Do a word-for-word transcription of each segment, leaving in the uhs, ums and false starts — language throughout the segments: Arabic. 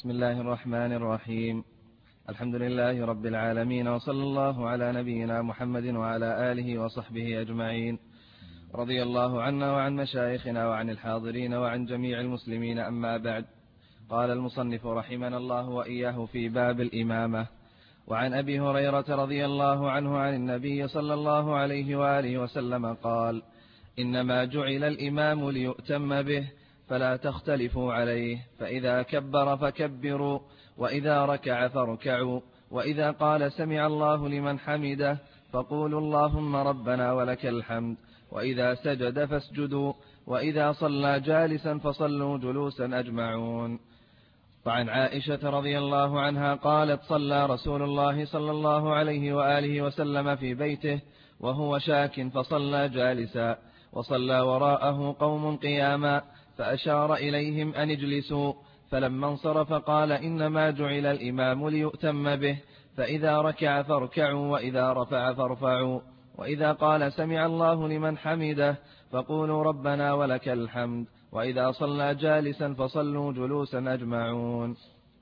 بسم الله الرحمن الرحيم. الحمد لله رب العالمين، وصلى الله على نبينا محمد وعلى آله وصحبه أجمعين. رضي الله عنا وعن مشايخنا وعن الحاضرين وعن جميع المسلمين، أما بعد. قال المصنف رحمنا الله وإياه في باب الإمامة. وعن أبي هريرة رضي الله عنه عن النبي صلى الله عليه وآله وسلم قال: إنما جعل الإمام ليؤتم به فلا تختلفوا عليه، فإذا كبر فكبروا، وإذا ركع فاركعوا، وإذا قال سمع الله لمن حمده فقولوا اللهم ربنا ولك الحمد، وإذا سجد فاسجدوا، وإذا صلى جالسا فصلوا جلوسا أجمعون. وعن عائشة رضي الله عنها قالت: صلى رسول الله صلى الله عليه وآله وسلم في بيته وهو شاك فصلى جالسا، وصلى وراءه قوم قياما، فأشار إليهم أن اجلسوا، فلما انصرف قال: إنما جعل الإمام ليؤتم به، فإذا ركع فاركعوا، وإذا رفع فارفعوا، وإذا قال سمع الله لمن حمده فقولوا ربنا ولك الحمد، وإذا صلى جالسا فصلوا جلوسا أجمعون.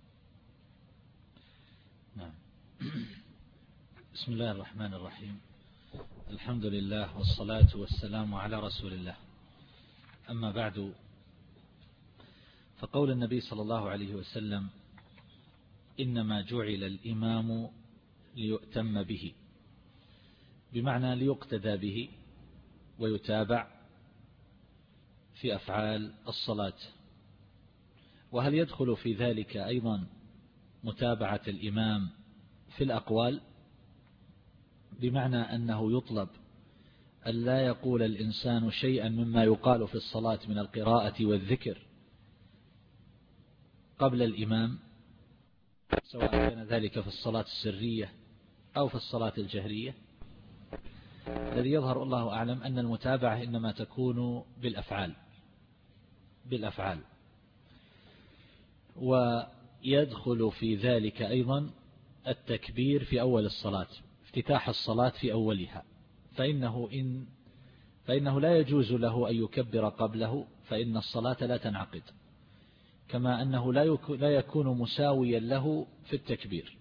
نعم. بسم الله الرحمن الرحيم. الحمد لله والصلاة والسلام على رسول الله. أما بعد، فقول النبي صلى الله عليه وسلم: إنما جعل الإمام ليؤتم به، بمعنى ليقتدى به ويتابع في أفعال الصلاة. وهل يدخل في ذلك أيضا متابعة الإمام في الأقوال، بمعنى أنه يطلب أن لا يقول الإنسان شيئا مما يقال في الصلاة من القراءة والذكر قبل الإمام، سواء كان ذلك في الصلاة السرية أو في الصلاة الجهرية. الذي يظهر الله أعلم أن المتابعة إنما تكون بالأفعال بالأفعال ويدخل في ذلك أيضا التكبير في أول الصلاة، افتتاح الصلاة في أولها، فإنه, إن فإنه لا يجوز له أن يكبر قبله، فإن الصلاة لا تنعقد، كما أنه لا يكون مساويا له في التكبير.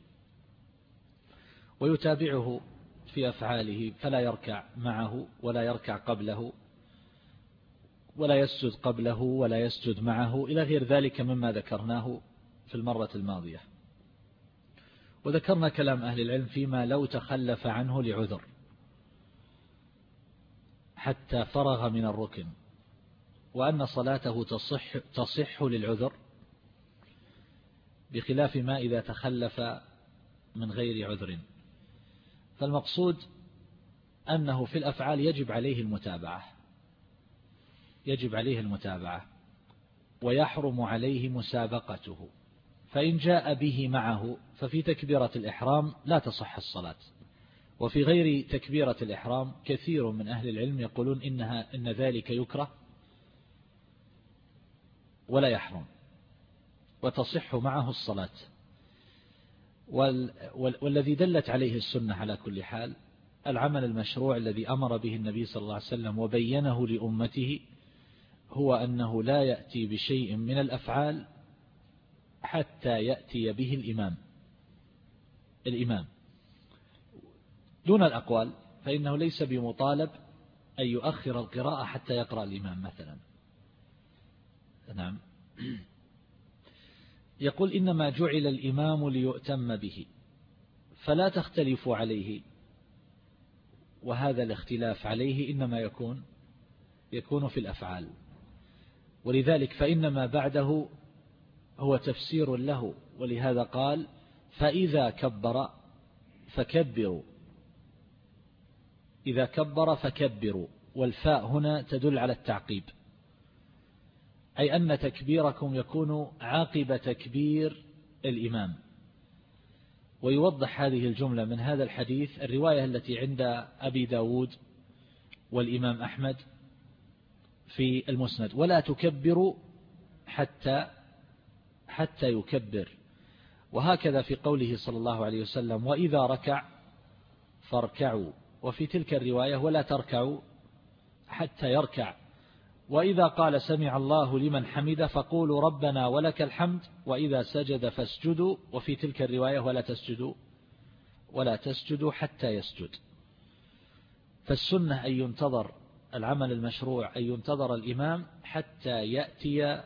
ويتابعه في أفعاله، فلا يركع معه ولا يركع قبله ولا يسجد قبله ولا يسجد معه، إلى غير ذلك مما ذكرناه في المرة الماضية. وذكرنا كلام أهل العلم فيما لو تخلف عنه لعذر حتى فرغ من الركن، وأن صلاته تصح, تصح للعذر، بخلاف ما إذا تخلف من غير عذر. فالمقصود أنه في الأفعال يجب عليه المتابعة يجب عليه المتابعة ويحرم عليه مسابقته، فإن جاء به معه ففي تكبيرة الإحرام لا تصح الصلاة. وفي غير تكبيرة الإحرام كثير من أهل العلم يقولون إنها إن ذلك يكره ولا يحرم، وتصح معه الصلاة. والذي دلت عليه السنة على كل حال العمل المشروع الذي أمر به النبي صلى الله عليه وسلم وبينه لأمته، هو أنه لا يأتي بشيء من الأفعال حتى يأتي به الإمام الإمام دون الأقوال، فإنه ليس بمطالب أن يؤخر القراءة حتى يقرأ الإمام مثلا. نعم. يقول: إنما جعل الإمام ليؤتم به فلا تختلفوا عليه. وهذا الاختلاف عليه إنما يكون يكون في الأفعال، ولذلك فإنما بعده هو تفسير له، ولهذا قال: فإذا كبر فكبروا، إذا كبر فكبروا، والفاء هنا تدل على التعقيب، أي أن تكبيركم يكون عاقب تكبير الإمام. ويوضح هذه الجملة من هذا الحديث الرواية التي عند أبي داود والإمام أحمد في المسند: ولا تكبروا حتى حتى يكبر. وهكذا في قوله صلى الله عليه وسلم: وإذا ركع فاركعوا. وفي تلك الرواية: ولا تركعوا حتى يركع. وإذا قال سمع الله لمن حمده فقولوا ربنا ولك الحمد، وإذا سجد فاسجدوا، وفي تلك الرواية ولا تسجدوا ولا تسجدوا حتى يسجد. فالسنة أن ينتظر العمل المشروع، أن ينتظر الإمام حتى يأتي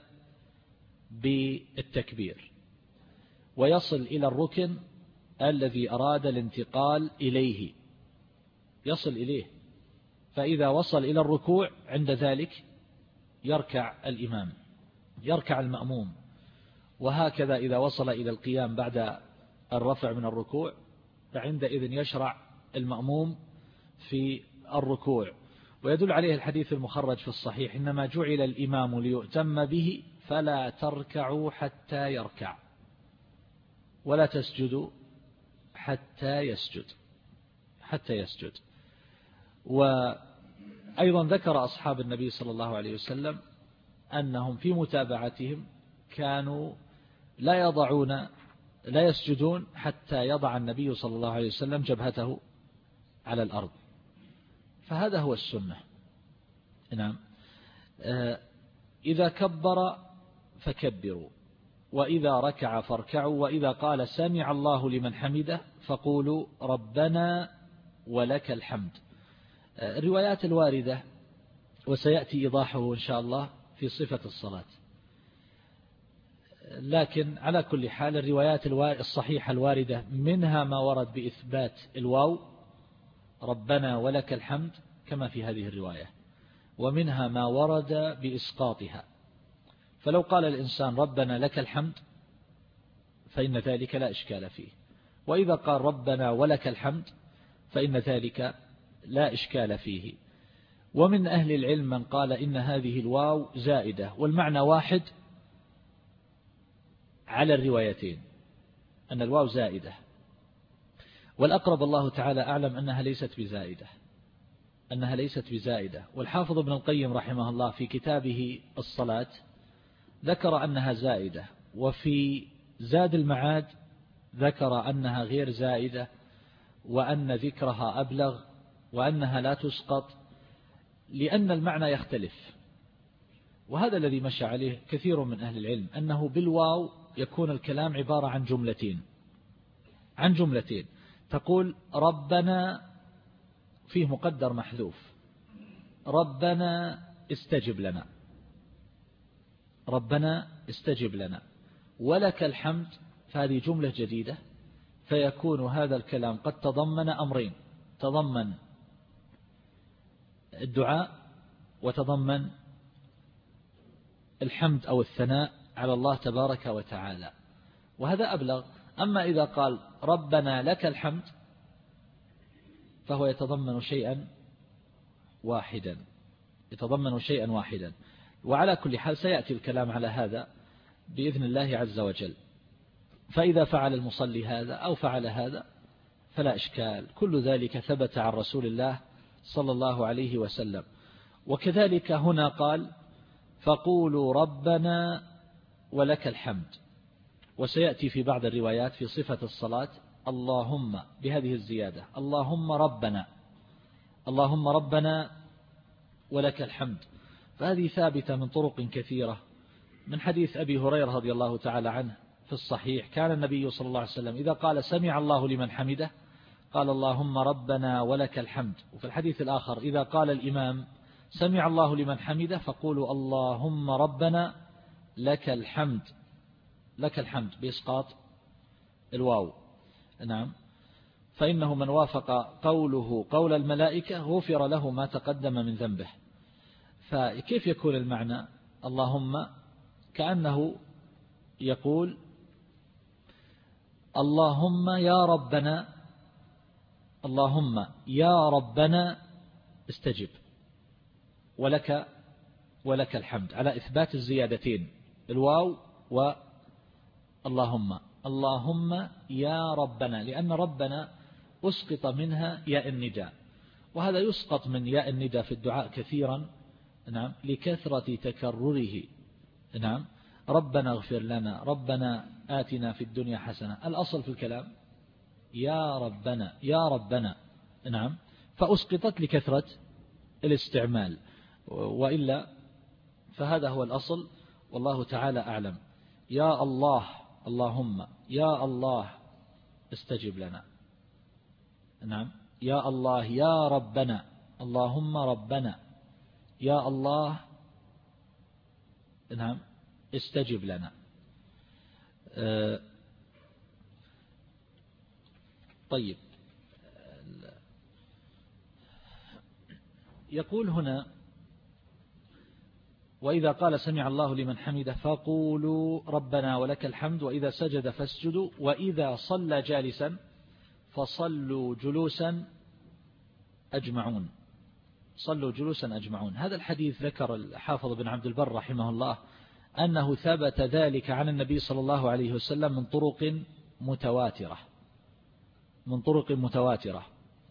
بالتكبير ويصل إلى الركن الذي أراد الانتقال إليه، يصل إليه، فإذا وصل إلى الركوع عند ذلك يركع الإمام، يركع المأموم، وهكذا إذا وصل إلى القيام بعد الرفع من الركوع فعندئذ يشرع المأموم في الركوع. ويدل عليه الحديث المخرج في الصحيح: إنما جعل الإمام ليؤتم به فلا تركعوا حتى يركع ولا تسجدوا حتى يسجد حتى يسجد. وأيضا ذكر أصحاب النبي صلى الله عليه وسلم أنهم في متابعتهم كانوا لا يضعون لا يسجدون حتى يضع النبي صلى الله عليه وسلم جبهته على الأرض، فهذا هو السنة. نعم. إذا كبر فكبروا، وإذا ركع فاركعوا، وإذا قال سمع الله لمن حمده فقولوا ربنا ولك الحمد. الروايات الواردة وسيأتي إيضاحه إن شاء الله في صفة الصلاة، لكن على كل حال الروايات الصحيحة الواردة منها ما ورد بإثبات الواو ربنا ولك الحمد كما في هذه الرواية، ومنها ما ورد بإسقاطها. فلو قال الإنسان ربنا لك الحمد فإن ذلك لا إشكال فيه، وإذا قال ربنا ولك الحمد فإن ذلك لا إشكال فيه. ومن أهل العلم من قال إن هذه الواو زائدة، والمعنى واحد على الروايتين، أن الواو زائدة، والأقرب الله تعالى أعلم أنها ليست بزائدة أنها ليست بزائدة والحافظ ابن القيم رحمه الله في كتابه الصلاة ذكر أنها زائدة، وفي زاد المعاد ذكر أنها غير زائدة، وأن ذكرها أبلغ، وأنها لا تسقط، لأن المعنى يختلف. وهذا الذي مشى عليه كثير من أهل العلم، أنه بالواو يكون الكلام عبارة عن جملتين عن جملتين تقول ربنا فيه مقدر محذوف، ربنا استجب لنا، ربنا استجب لنا، ولك الحمد، فهذه جملة جديدة، فيكون هذا الكلام قد تضمن أمرين، تضمن الدعاء وتضمن الحمد أو الثناء على الله تبارك وتعالى، وهذا أبلغ. أما إذا قال ربنا لك الحمد فهو يتضمن شيئا واحدا يتضمن شيئا واحدا وعلى كل حال سيأتي الكلام على هذا بإذن الله عز وجل. فإذا فعل المصلي هذا أو فعل هذا فلا إشكال، كل ذلك ثبت عن رسول الله صلى الله عليه وسلم. وكذلك هنا قال فقولوا ربنا ولك الحمد، وسيأتي في بعض الروايات في صفة الصلاة اللهم بهذه الزيادة، اللهم ربنا اللهم ربنا ولك الحمد. فهذه ثابتة من طرق كثيرة، من حديث أبي هريرة رضي الله تعالى عنه في الصحيح: كان النبي صلى الله عليه وسلم إذا قال سمع الله لمن حمده قال اللهم ربنا ولك الحمد. وفي الحديث الآخر إذا قال الإمام سمع الله لمن حمده فقولوا اللهم ربنا لك الحمد لك الحمد بإسقاط الواو. نعم. فإنه من وافق قوله قول الملائكة غفر له ما تقدم من ذنبه. فكيف يكون المعنى اللهم؟ كأنه يقول اللهم يا ربنا اللهم يا ربنا استجب ولك ولك الحمد، على إثبات الزيادتين الواو واللهم. اللهم يا ربنا، لأن ربنا أسقط منها ياء النداء، وهذا يسقط من ياء النداء في الدعاء كثيرا، نعم، لكثرة تكرره. نعم. ربنا اغفر لنا، ربنا آتنا في الدنيا حسنة، الأصل في الكلام يا ربنا يا ربنا. نعم. فأسقطت لكثرة الاستعمال، وإلا فهذا هو الأصل، والله تعالى أعلم. يا الله اللهم، يا الله استجب لنا. نعم. يا الله يا ربنا، اللهم ربنا، يا الله نعم استجب لنا. أه طيب، يقول هنا: وإذا قال سمع الله لمن حمده فقولوا ربنا ولك الحمد، وإذا سجد فاسجدوا، وإذا صلى جالسا فصلوا جلوسا أجمعون. صلوا جلوسا أجمعون. هذا الحديث ذكر الحافظ بن عبد البر رحمه الله أنه ثبت ذلك عن النبي صلى الله عليه وسلم من طرق متواترة من طرق متواترة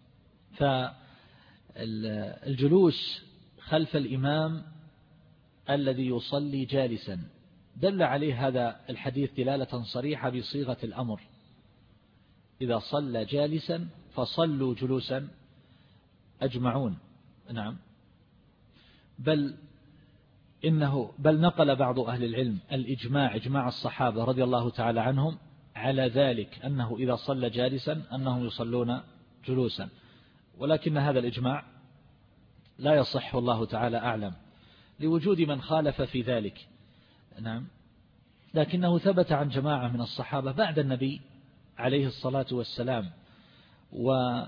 فالجلوس خلف الإمام الذي يصلي جالسا دل عليه هذا الحديث دلالة صريحة بصيغة الأمر: إذا صلى جالسا فصلوا جلوسا أجمعون. نعم. بل إنه بل نقل بعض أهل العلم الإجماع، إجماع الصحابة رضي الله تعالى عنهم على ذلك، أنه إذا صلى جالسا أنهم يصلون جلوسا، ولكن هذا الإجماع لا يصح والله تعالى أعلم لوجود من خالف في ذلك. نعم. لكنه ثبت عن جماعة من الصحابة بعد النبي عليه الصلاة والسلام. وعلى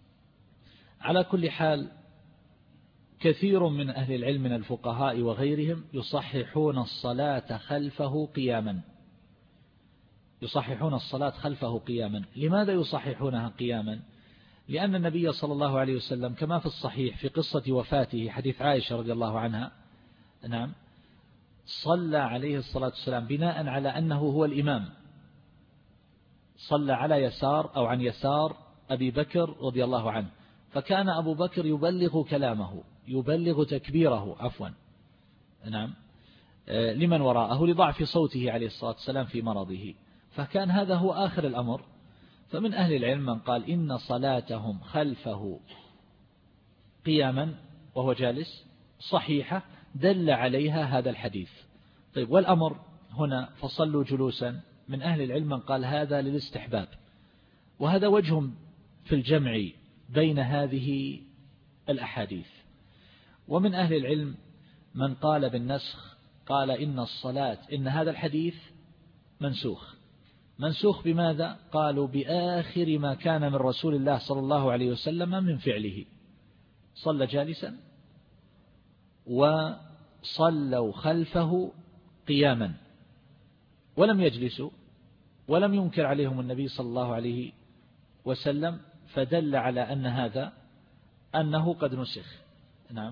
كل حال كثير من أهل العلم من الفقهاء وغيرهم يصححون الصلاة خلفه قياما يصححون الصلاة خلفه قياما. لماذا يصححونها قياما؟ لأن النبي صلى الله عليه وسلم كما في الصحيح في قصة وفاته، حديث عائشة رضي الله عنها، نعم، صلى عليه الصلاة والسلام بناء على أنه هو الإمام، صلى على يسار أو عن يسار أبي بكر رضي الله عنه، فكان أبو بكر يبلغ كلامه، يبلغ تكبيره عفوا نعم لمن وراءه لضعف صوته عليه الصلاة والسلام في مرضه، فكان هذا هو آخر الأمر. فمن أهل العلم من قال إن صلاتهم خلفه قياما وهو جالس صحيحة دل عليها هذا الحديث. طيب، والأمر هنا فصلوا جلوسا، من أهل العلم من قال هذا للاستحباب، وهذا وجه في الجمع بين هذه الأحاديث. ومن أهل العلم من قال بالنسخ، قال إن الصلاة إن هذا الحديث منسوخ. منسوخ بماذا؟ قالوا بآخر ما كان من رسول الله صلى الله عليه وسلم من فعله، صلى جالسا وصلوا خلفه قياما ولم يجلسوا ولم ينكر عليهم النبي صلى الله عليه وسلم، فدل على أن هذا أنه قد نسخ. نعم.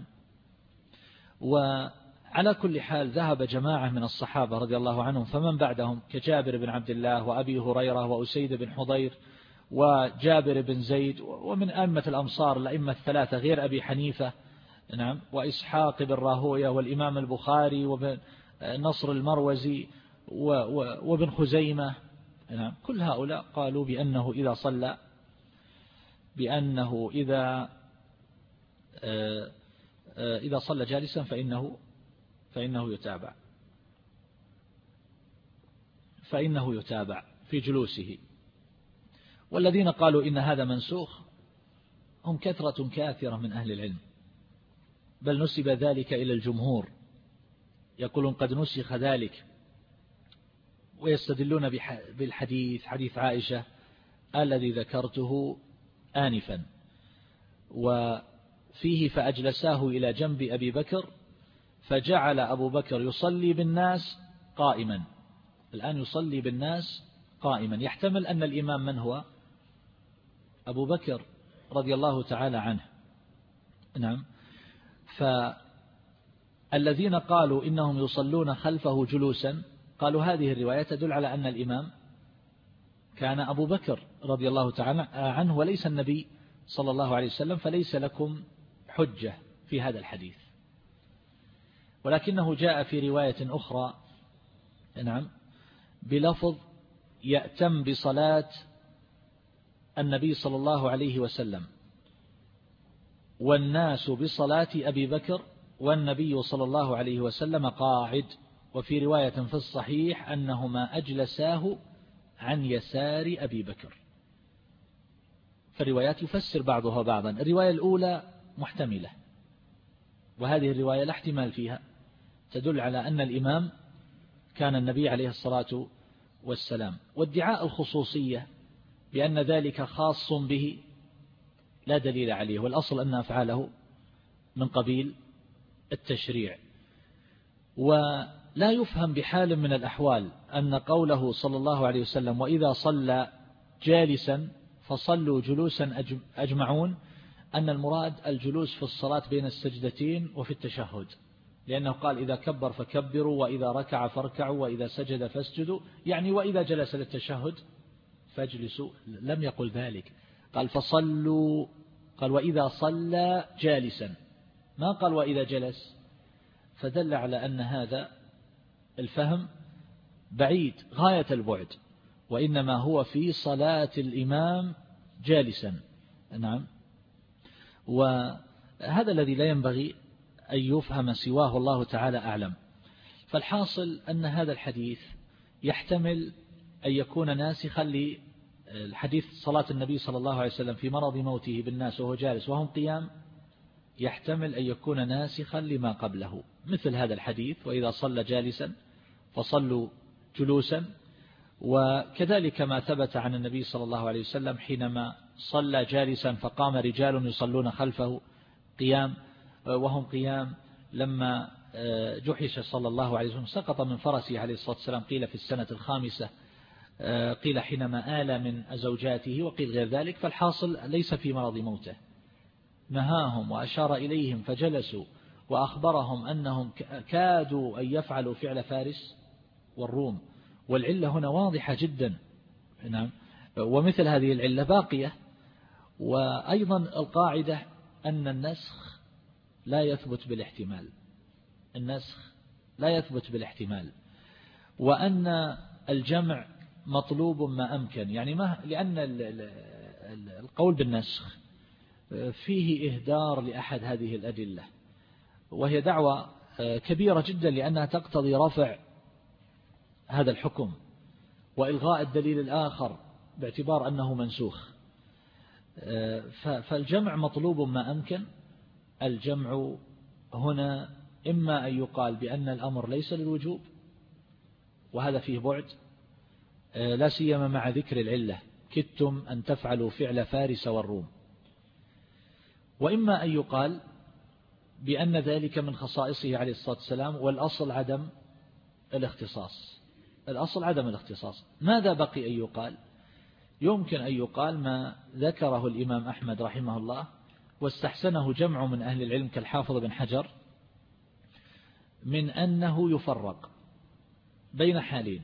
وعلى كل حال ذهب جماعة من الصحابة رضي الله عنهم فمن بعدهم كجابر بن عبد الله وأبي هريرة وأسيد بن حضير وجابر بن زيد، ومن أئمة الأمصار الأئمة الثلاثة غير أبي حنيفة، نعم، وإسحاق بن راهوية والإمام البخاري وبن نصر المروزي وابن خزيمة، نعم، كل هؤلاء قالوا بأنه إذا صلى بأنه إذا إذا صلى جالسا فإنه فإنه يتابع فإنه يتابع في جلوسه. والذين قالوا إن هذا منسوخ هم كثرة كاثرة من أهل العلم، بل نسب ذلك إلى الجمهور، يقولون قد نسخ ذلك، ويستدلون بالحديث حديث عائشة الذي ذكرته آنفا، وفيه فأجلساه إلى جنب أبي بكر فجعل أبو بكر يصلي بالناس قائما. الآن يصلي بالناس قائما، يحتمل أن الإمام من هو؟ أبو بكر رضي الله تعالى عنه. نعم. فالذين قالوا إنهم يصلون خلفه جلوسا قالوا هذه الرواية تدل على أن الإمام كان أبو بكر رضي الله تعالى عنه وليس النبي صلى الله عليه وسلم، فليس لكم حجة في هذا الحديث. ولكنه جاء في رواية أخرى، نعم، بلفظ يأتم بصلاة النبي صلى الله عليه وسلم والناس بصلاة أبي بكر والنبي صلى الله عليه وسلم قاعد. وفي رواية في الصحيح أنهما أجلساه عن يسار أبي بكر. فالروايات يفسر بعضها بعضا. الرواية الأولى محتملة، وهذه الرواية لا احتمال فيها، تدل على أن الإمام كان النبي عليه الصلاة والسلام. وادعاء الخصوصية بأن ذلك خاص به لا دليل عليه، والأصل أن أفعاله من قبيل التشريع. ولا يفهم بحال من الأحوال أن قوله صلى الله عليه وسلم وإذا صلى جالسا فصلوا جلوسا أجمعون أن المراد الجلوس في الصلاة بين السجدتين وفي التشهد، لأنه قال إذا كبر فكبروا وإذا ركع فاركعوا وإذا سجد فاسجدوا، يعني وإذا جلس للتشهد فاجلسوا. لم يقل ذلك، قال فصلوا، قال وإذا صلى جالسا، ما قال وإذا جلس. فدل على أن هذا الفهم بعيد غاية البعد، وإنما هو في صلاة الإمام جالسا. نعم. وهذا الذي لا ينبغي أن يفهم سواه، الله تعالى أعلم. فالحاصل أن هذا الحديث يحتمل أن يكون ناسخا للحديث صلاة النبي صلى الله عليه وسلم في مرض موته بالناس وهو جالس وهم قيام، يحتمل أن يكون ناسخا لما قبله، مثل هذا الحديث وإذا صلى جالسا فصلوا جلوسا. وكذلك ما ثبت عن النبي صلى الله عليه وسلم حينما صلى جالسا فقام رجال يصلون خلفه قيام وهم قيام، لما جحش صلى الله عليه وسلم سقط من فرسه عليه الصلاة والسلام، قيل في السنة الخامسة، قيل حينما آل من زوجاته، وقيل غير ذلك. فالحاصل ليس في مرض موته، نهاهم وأشار إليهم فجلسوا وأخبرهم أنهم كادوا أن يفعلوا فعل فارس والروم، والعلة هنا واضحة جدا. نعم. ومثل هذه العلة باقية. وأيضا القاعدة أن النسخ لا يثبت بالاحتمال، النسخ لا يثبت بالاحتمال، وأن الجمع مطلوب ما أمكن، يعني ما لأن القول بالنسخ فيه إهدار لأحد هذه الأدلة، وهي دعوة كبيرة جدا لأنها تقتضي رفع هذا الحكم وإلغاء الدليل الآخر باعتبار أنه منسوخ. فالجمع مطلوب ما أمكن. الجمع هنا إما أن يقال بأن الأمر ليس للوجوب، وهذا فيه بعد لا سيما مع ذكر العلة، كدتم أن تفعلوا فعل فارس والروم، وإما أن يقال بأن ذلك من خصائصه عليه الصلاة والسلام، والأصل عدم الاختصاص، الأصل عدم الاختصاص. ماذا بقي أن يقال؟ يمكن أن يقال ما ذكره الإمام أحمد رحمه الله واستحسنه جمع من أهل العلم كالحافظ بن حجر، من أنه يفرق بين حالين: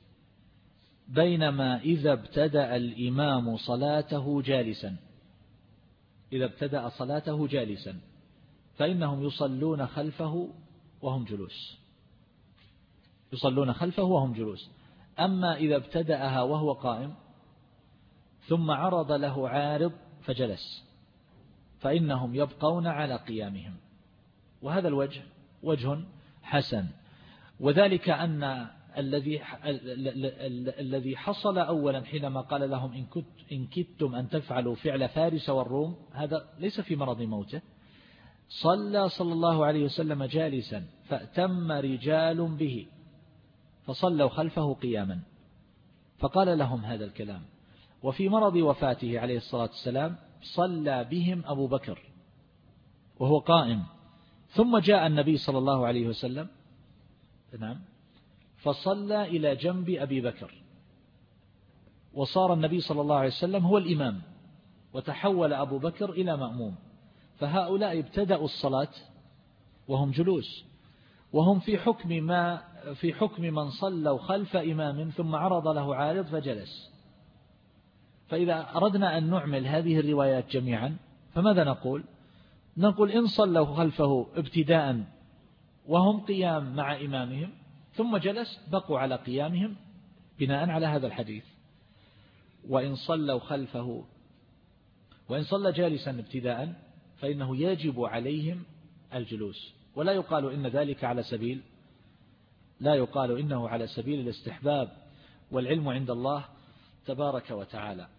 بينما إذا ابتدأ الإمام صلاته جالسا، إذا ابتدأ صلاته جالسا فإنهم يصلون خلفه وهم جلوس، يصلون خلفه وهم جلوس. أما إذا ابتدأها وهو قائم ثم عرض له عارض فجلس فإنهم يبقون على قيامهم. وهذا الوجه وجه حسن، وذلك أن الذي الذي حصل أولا حينما قال لهم إن كنت إن كدتم أن تفعلوا فعل فارس والروم، هذا ليس في مرض موته. صلى صلى الله عليه وسلم جالسا فأتم رجال به فصلوا خلفه قياما، فقال لهم هذا الكلام. وفي مرض وفاته عليه الصلاة والسلام صلى بهم أبو بكر وهو قائم، ثم جاء النبي صلى الله عليه وسلم نعم فصلى إلى جنب أبي بكر، وصار النبي صلى الله عليه وسلم هو الإمام، وتحول أبو بكر إلى مأموم. فهؤلاء ابتدأوا الصلاة وهم جلوس، وهم في حكم ما في حكم من صلوا خلف إمام ثم عرض له عارض فجلس. فإذا أردنا أن نعمل هذه الروايات جميعا فماذا نقول؟ نقول إن صلوا خلفه ابتداء وهم قيام مع إمامهم ثم جلس بقوا على قيامهم بناء على هذا الحديث. وإن صلوا خلفه وإن صلى جالسا ابتداء فإنه يجب عليهم الجلوس، ولا يقال إن ذلك على سبيل لا يقال إنه على سبيل الاستحباب، والعلم عند الله تبارك وتعالى.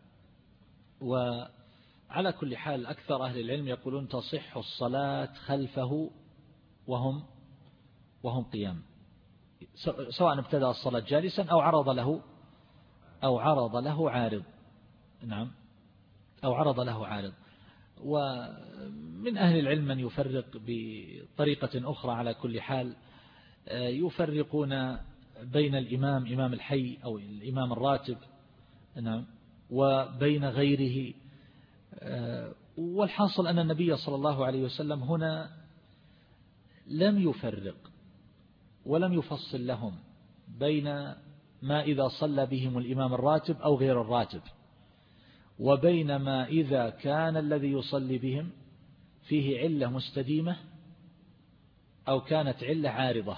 وعلى كل حال أكثر أهل العلم يقولون تصح الصلاة خلفه وهم وهم قيام، سواء ابتدأ الصلاة جالسا أو عرض له أو عرض له عارض. نعم، أو عرض له عارض. ومن أهل العلم من يفرق بطريقة أخرى. على كل حال يفرقون بين الإمام إمام الحي أو الإمام الراتب، نعم، وبين غيره. والحاصل أن النبي صلى الله عليه وسلم هنا لم يفرق ولم يفصل لهم بين ما إذا صلى بهم الإمام الراتب أو غير الراتب، وبين ما إذا كان الذي يصلي بهم فيه علة مستديمة أو كانت علة عارضة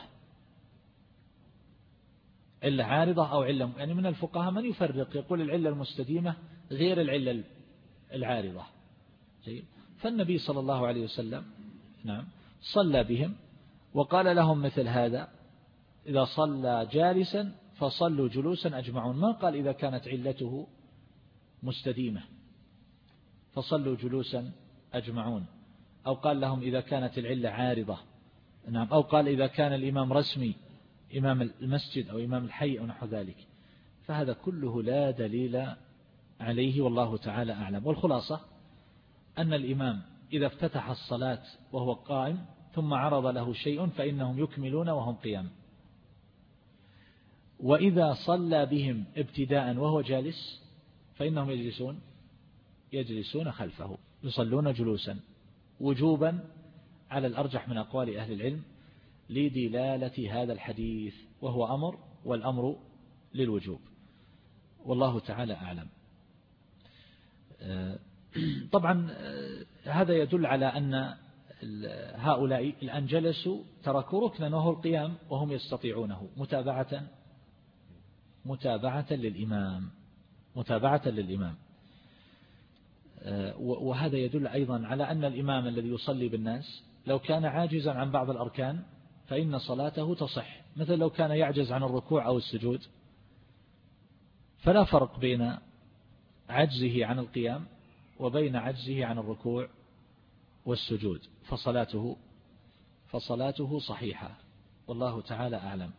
علة عارضة أو علة، يعني من الفقهاء من يفرق يقول العلة المستديمة غير العلة العارضة. فالنبي صلى الله عليه وسلم نعم صلى بهم وقال لهم مثل هذا: إذا صلى جالسا فصلوا جلوسا أجمعون. ما قال إذا كانت علته مستديمة فصلوا جلوسا أجمعون، أو قال لهم إذا كانت العلة عارضة، نعم، أو قال إذا كان الإمام رسمي إمام المسجد أو إمام الحي أو نحو ذلك. فهذا كله لا دليل عليه، والله تعالى أعلم. والخلاصة أن الإمام إذا افتتح الصلاة وهو قائم ثم عرض له شيء فإنهم يكملون وهم قيام، وإذا صلى بهم ابتداء وهو جالس فإنهم يجلسون يجلسون خلفه، يصلون جلوسا وجوبا على الأرجح من أقوال أهل العلم لدلالة هذا الحديث، وهو أمر، والأمر للوجوب، والله تعالى أعلم. طبعا هذا يدل على أن هؤلاء الآن جلسوا تركوا ركنا وهو القيام وهم يستطيعونه متابعة متابعة للإمام متابعة للإمام وهذا يدل أيضا على أن الإمام الذي يصلي بالناس لو كان عاجزا عن بعض الأركان فإن صلاته تصح، مثل لو كان يعجز عن الركوع أو السجود فلا فرق بين عجزه عن القيام وبين عجزه عن الركوع والسجود، فصلاته فصلاته صحيحة، والله تعالى أعلم.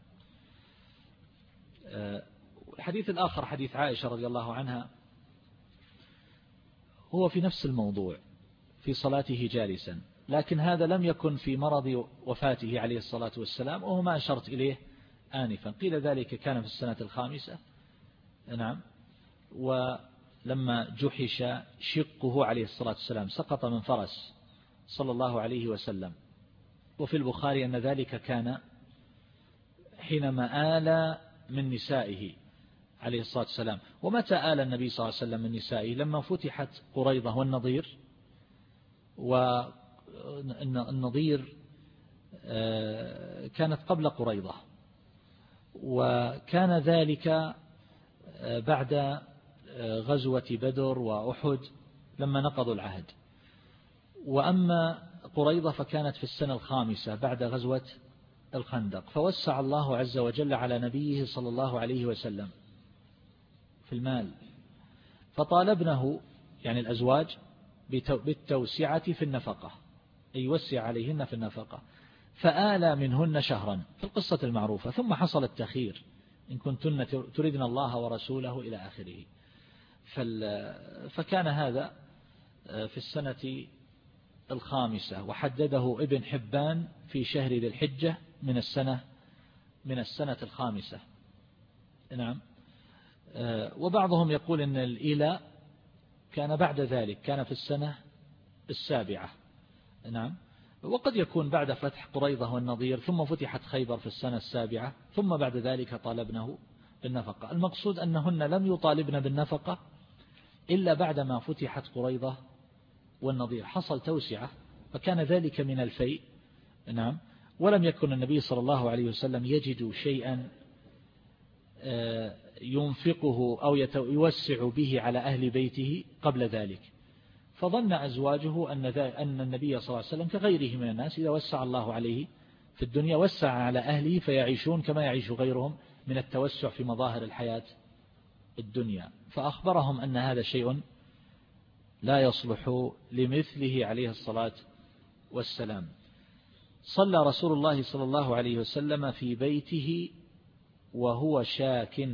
الحديث الآخر حديث عائشة رضي الله عنها هو في نفس الموضوع في صلاته جالسا، لكن هذا لم يكن في مرض وفاته عليه الصلاة والسلام، وهو ما أشرت إليه آنفا. قيل ذلك كان في السنة الخامسة، نعم، ولما جحش شقه عليه الصلاة والسلام سقط من فرس صلى الله عليه وسلم. وفي البخاري أن ذلك كان حينما آل من نسائه عليه الصلاة والسلام. ومتى آل النبي صلى الله عليه وسلم من نسائه؟ لما فتحت قريظة والنضير، والنضير كانت قبل قريظة، وكان ذلك بعد غزوة بدر وأحد لما نقضوا العهد. وأما قريظة فكانت في السنة الخامسة بعد غزوة الخندق. فوسع الله عز وجل على نبيه صلى الله عليه وسلم في المال، فطالبنه يعني الأزواج بالتوسعة في النفقة، أي يوسع عليهن في النفقة، فآلى منهن شهرا في القصة المعروفة، ثم حصل التخير إن كنتن تردن الله ورسوله إلى آخره. فكان هذا في السنة الخامسة، وحدده ابن حبان في شهر ذي الحجة من السنة من السنة الخامسة، نعم. وبعضهم يقول إن الإيلاء كان بعد ذلك، كان في السنة السابعة، نعم. وقد يكون بعد فتح قريظة والنضير، ثم فتحت خيبر في السنة السابعة، ثم بعد ذلك طالبنه بالنفقة. المقصود أنهن لم يطالبن بالنفقة إلا بعدما فتحت قريظة والنضير، حصل توسعة، فكان ذلك من الفيء، نعم. ولم يكن النبي صلى الله عليه وسلم يجد شيئا ينفقه أو يوسع به على أهل بيته قبل ذلك، فظن أزواجه أن, أن النبي صلى الله عليه وسلم كغيره من الناس إذا وسع الله عليه في الدنيا وسع على أهله فيعيشون كما يعيش غيرهم من التوسع في مظاهر الحياة الدنيا. فأخبرهم أن هذا شيء لا يصلح لمثله عليه الصلاة والسلام. صلى رسول الله صلى الله عليه وسلم في بيته وهو شاك،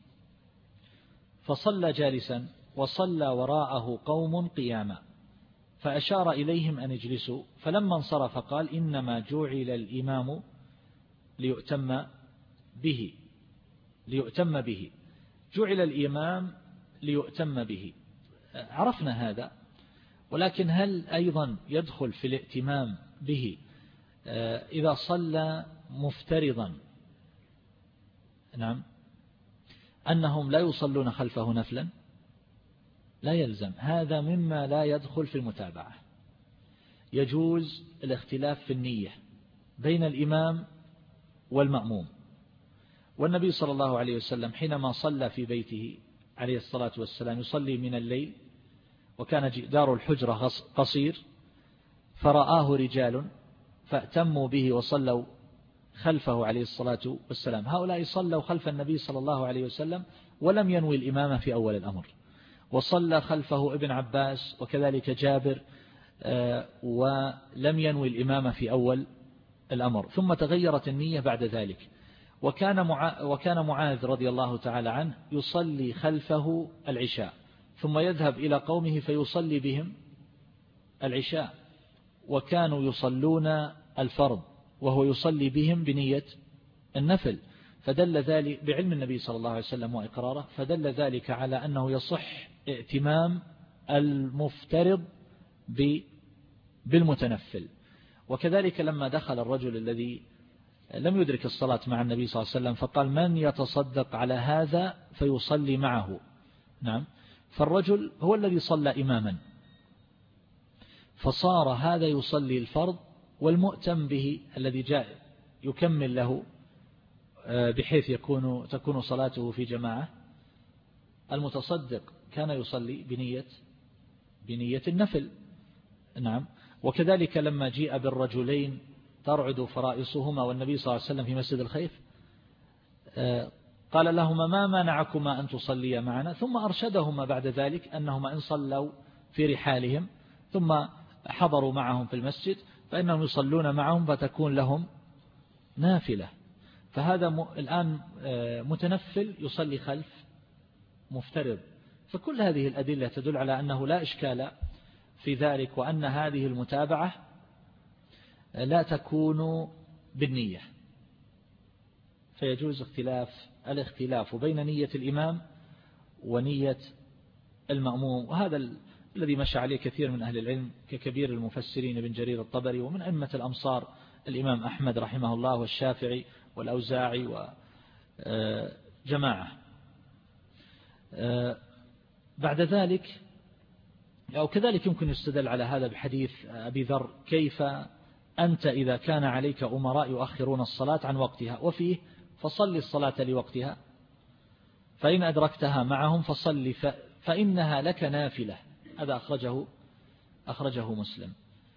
فصلى جالسا وصلى وراءه قوم قياما، فأشار إليهم أن اجلسوا، فلما انصرف قال: إنما جعل الإمام ليؤتم به ليؤتم به جعل الإمام ليؤتم به. عرفنا هذا، ولكن هل أيضا يدخل في الائتمام به إذا صلى مفترضا؟ نعم، أنهم لا يصلون خلفه نفلا؟ لا يلزم، هذا مما لا يدخل في المتابعة. يجوز الاختلاف في النية بين الإمام والمأموم. والنبي صلى الله عليه وسلم حينما صلى في بيته عليه الصلاة والسلام يصلي من الليل، وكان جدار الحجرة قصير، فرآه رجال فأتموا به وصلوا خلفه عليه الصلاة والسلام. هؤلاء صلوا خلف النبي صلى الله عليه وسلم ولم ينوي الإمامة في أول الأمر، وصلى خلفه ابن عباس وكذلك جابر ولم ينوي الإمامة في أول الأمر، ثم تغيرت النية بعد ذلك. وكان معا وكان معاذ رضي الله تعالى عنه يصلي خلفه العشاء، ثم يذهب إلى قومه فيصلي بهم العشاء، وكانوا يصلون الفرض وهو يصلي بهم بنية النفل، فدل ذلك بعلم النبي صلى الله عليه وسلم وإقراره، فدل ذلك على أنه يصح ائتمام المفترض بالمتنفل. وكذلك لما دخل الرجل الذي لم يدرك الصلاة مع النبي صلى الله عليه وسلم فقال: من يتصدق على هذا فيصلي معه؟ نعم، فالرجل هو الذي صلى إماما، فصار هذا يصلي الفرض، والمؤتم به الذي جاء يكمل له بحيث يكون تكون صلاته في جماعة. المتصدق كان يصلي بنية بنية النفل. نعم، وكذلك لما جيء بالرجلين ترعد فرائصهما والنبي صلى الله عليه وسلم في مسجد الخيف قال لهما: ما منعكما أن تصليا معنا؟ ثم أرشدهما بعد ذلك أنهما إن صلوا في رحالهم ثم حضروا معهم في المسجد فإنهم يصلون معهم فتكون لهم نافلة. فهذا الآن متنفل يصلي خلف مفترض. فكل هذه الأدلة تدل على أنه لا إشكال في ذلك، وأن هذه المتابعة لا تكون بالنية، فيجوز اختلاف الاختلاف بين نية الإمام ونية المأموم. وهذا الذي مشى عليه كثير من أهل العلم ككبير المفسرين ابن جرير الطبري، ومن أئمة الأمصار الإمام أحمد رحمه الله والشافعي والأوزاعي وجماعة. بعد ذلك أو كذلك يمكن يستدل على هذا بحديث أبي ذر: كيف أنت إذا كان عليك أمراء يؤخرون الصلاة عن وقتها، وفيه: فصل الصلاة لوقتها، فإن أدركتها معهم فصل فإنها لك نافلة. هذا أخرجه أخرجه مسلم.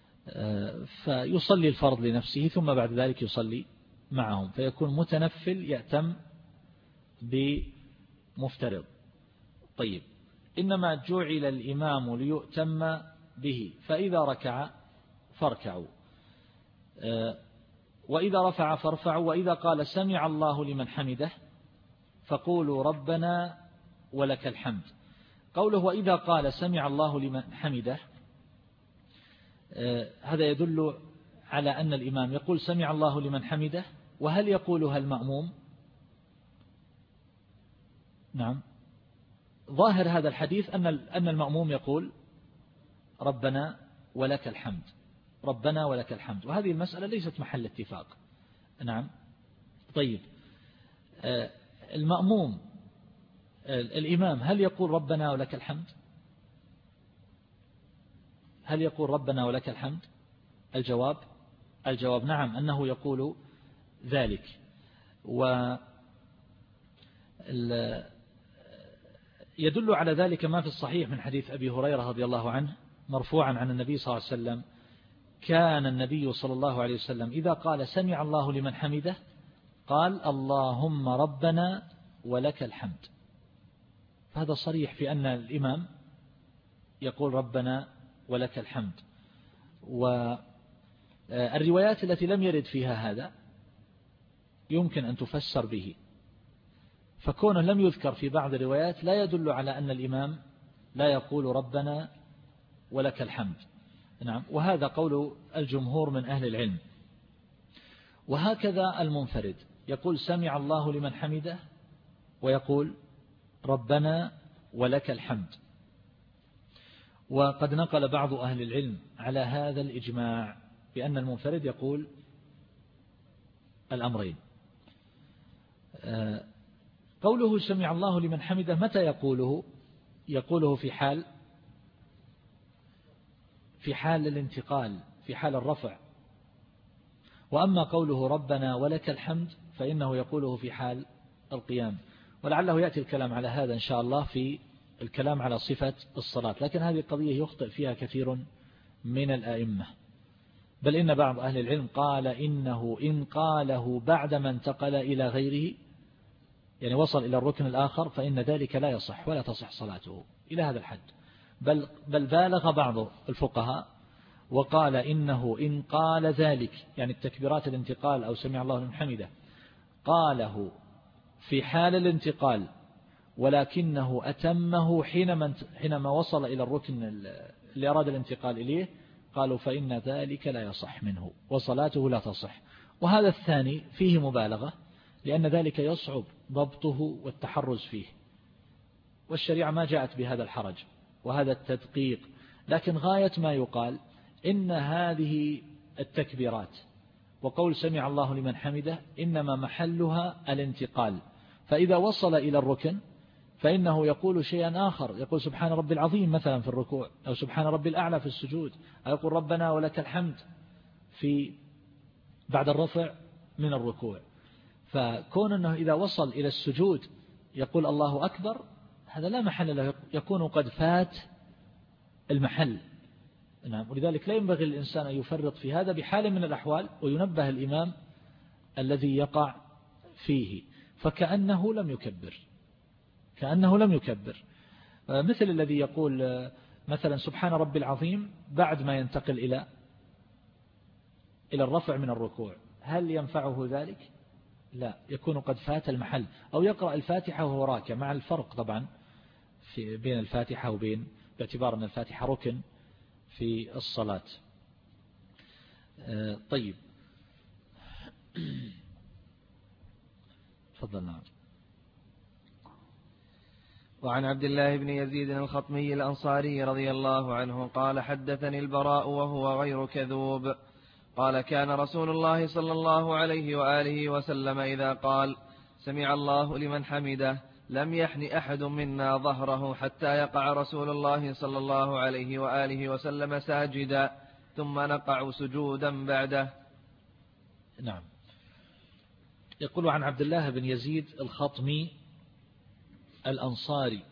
فيصلي الفرض لنفسه ثم بعد ذلك يصلي معهم، فيكون متنفل يأتم بمفترض. طيب، إنما جعل الإمام ليؤتم به، فإذا ركع فاركعوا، وإذا رفع فارفعوا، وإذا قال سمع الله لمن حمده فقولوا ربنا ولك الحمد. قوله وإذا قال سمع الله لمن حمده هذا يدل على أن الإمام يقول سمع الله لمن حمده، وهل يقولها المأموم؟ نعم، ظاهر هذا الحديث أن أن المأموم يقول ربنا ولك الحمد، ربنا ولك الحمد، وهذه المسألة ليست محل اتفاق. نعم، طيب، المأموم الإمام هل يقول ربنا ولك الحمد؟ هل يقول ربنا ولك الحمد؟ الجواب الجواب نعم، أنه يقول ذلك. و يدل على ذلك ما في الصحيح من حديث أبي هريرة رضي الله عنه مرفوعا عن النبي صلى الله عليه وسلم: كان النبي صلى الله عليه وسلم إذا قال سمع الله لمن حمده قال: اللهم ربنا ولك الحمد. هذا صريح في أن الإمام يقول ربنا ولك الحمد. والروايات التي لم يرد فيها هذا يمكن أن تفسر به، فكونه لم يذكر في بعض الروايات لا يدل على أن الإمام لا يقول ربنا ولك الحمد. نعم، وهذا قول الجمهور من أهل العلم. وهكذا المنفرد يقول سمع الله لمن حمده ويقول ربنا ولك الحمد. وقد نقل بعض أهل العلم على هذا الإجماع بأن المنفرد يقول الأمرين. قوله سمع الله لمن حمده متى يقوله؟ يقوله في حال في حال الانتقال، في حال الرفع. وأما قوله ربنا ولك الحمد فإنه يقوله في حال القيام. ولعله يأتي الكلام على هذا إن شاء الله في الكلام على صفة الصلاة، لكن هذه القضية يخطئ فيها كثير من الآئمة، بل إن بعض أهل العلم قال إنه إن قاله بعدما انتقل إلى غيره، يعني وصل إلى الركن الآخر، فإن ذلك لا يصح ولا تصح صلاته إلى هذا الحد. بل, بل بالغ بعض الفقهاء وقال إنه إن قال ذلك، يعني التكبيرات الانتقال أو سمع الله لمن حمده، قاله في حال الانتقال ولكنه أتمه حينما حينما وصل إلى الركن اللي أراد الانتقال إليه، قالوا فإن ذلك لا يصح منه وصلاته لا تصح. وهذا الثاني فيه مبالغة، لأن ذلك يصعب ضبطه والتحرز فيه، والشريعة ما جاءت بهذا الحرج وهذا التدقيق. لكن غاية ما يقال إن هذه التكبيرات وقول سمع الله لمن حمده إنما محلها الانتقال، فإذا وصل إلى الركن فإنه يقول شيئا آخر، يقول سبحان ربي العظيم مثلا في الركوع، أو سبحان ربي الأعلى في السجود، أو يقول ربنا ولك الحمد في بعد الرفع من الركوع. فكون أنه إذا وصل إلى السجود يقول الله أكبر، هذا لا محل له، يكون قد فات المحل. نعم، ولذلك لا ينبغي للإنسان أن يفرط في هذا بحال من الأحوال، وينبه الإمام الذي يقع فيه، فكأنه لم يكبر، كأنه لم يكبر. مثل الذي يقول مثلا سبحان ربي العظيم بعد ما ينتقل إلى إلى الرفع من الركوع، هل ينفعه ذلك؟ لا، يكون قد فات المحل. أو يقرأ الفاتحة وهو راكع، مع الفرق طبعا في بين الفاتحة وبين، باعتبار أن الفاتحة ركن في الصلاة. طيب، تفضل. نعم. وعن عبد الله بن يزيد الخطمي الأنصاري رضي الله عنه قال حدثني البراء وهو غير كذوب قال كان رسول الله صلى الله عليه وآله وسلم إذا قال سمع الله لمن حمده لم يحن أحد منا ظهره حتى يقع رسول الله صلى الله عليه وآله وسلم ساجدا ثم نقع سجودا بعده. نعم. يقول عن عبد الله بن يزيد الخطمي الأنصاري،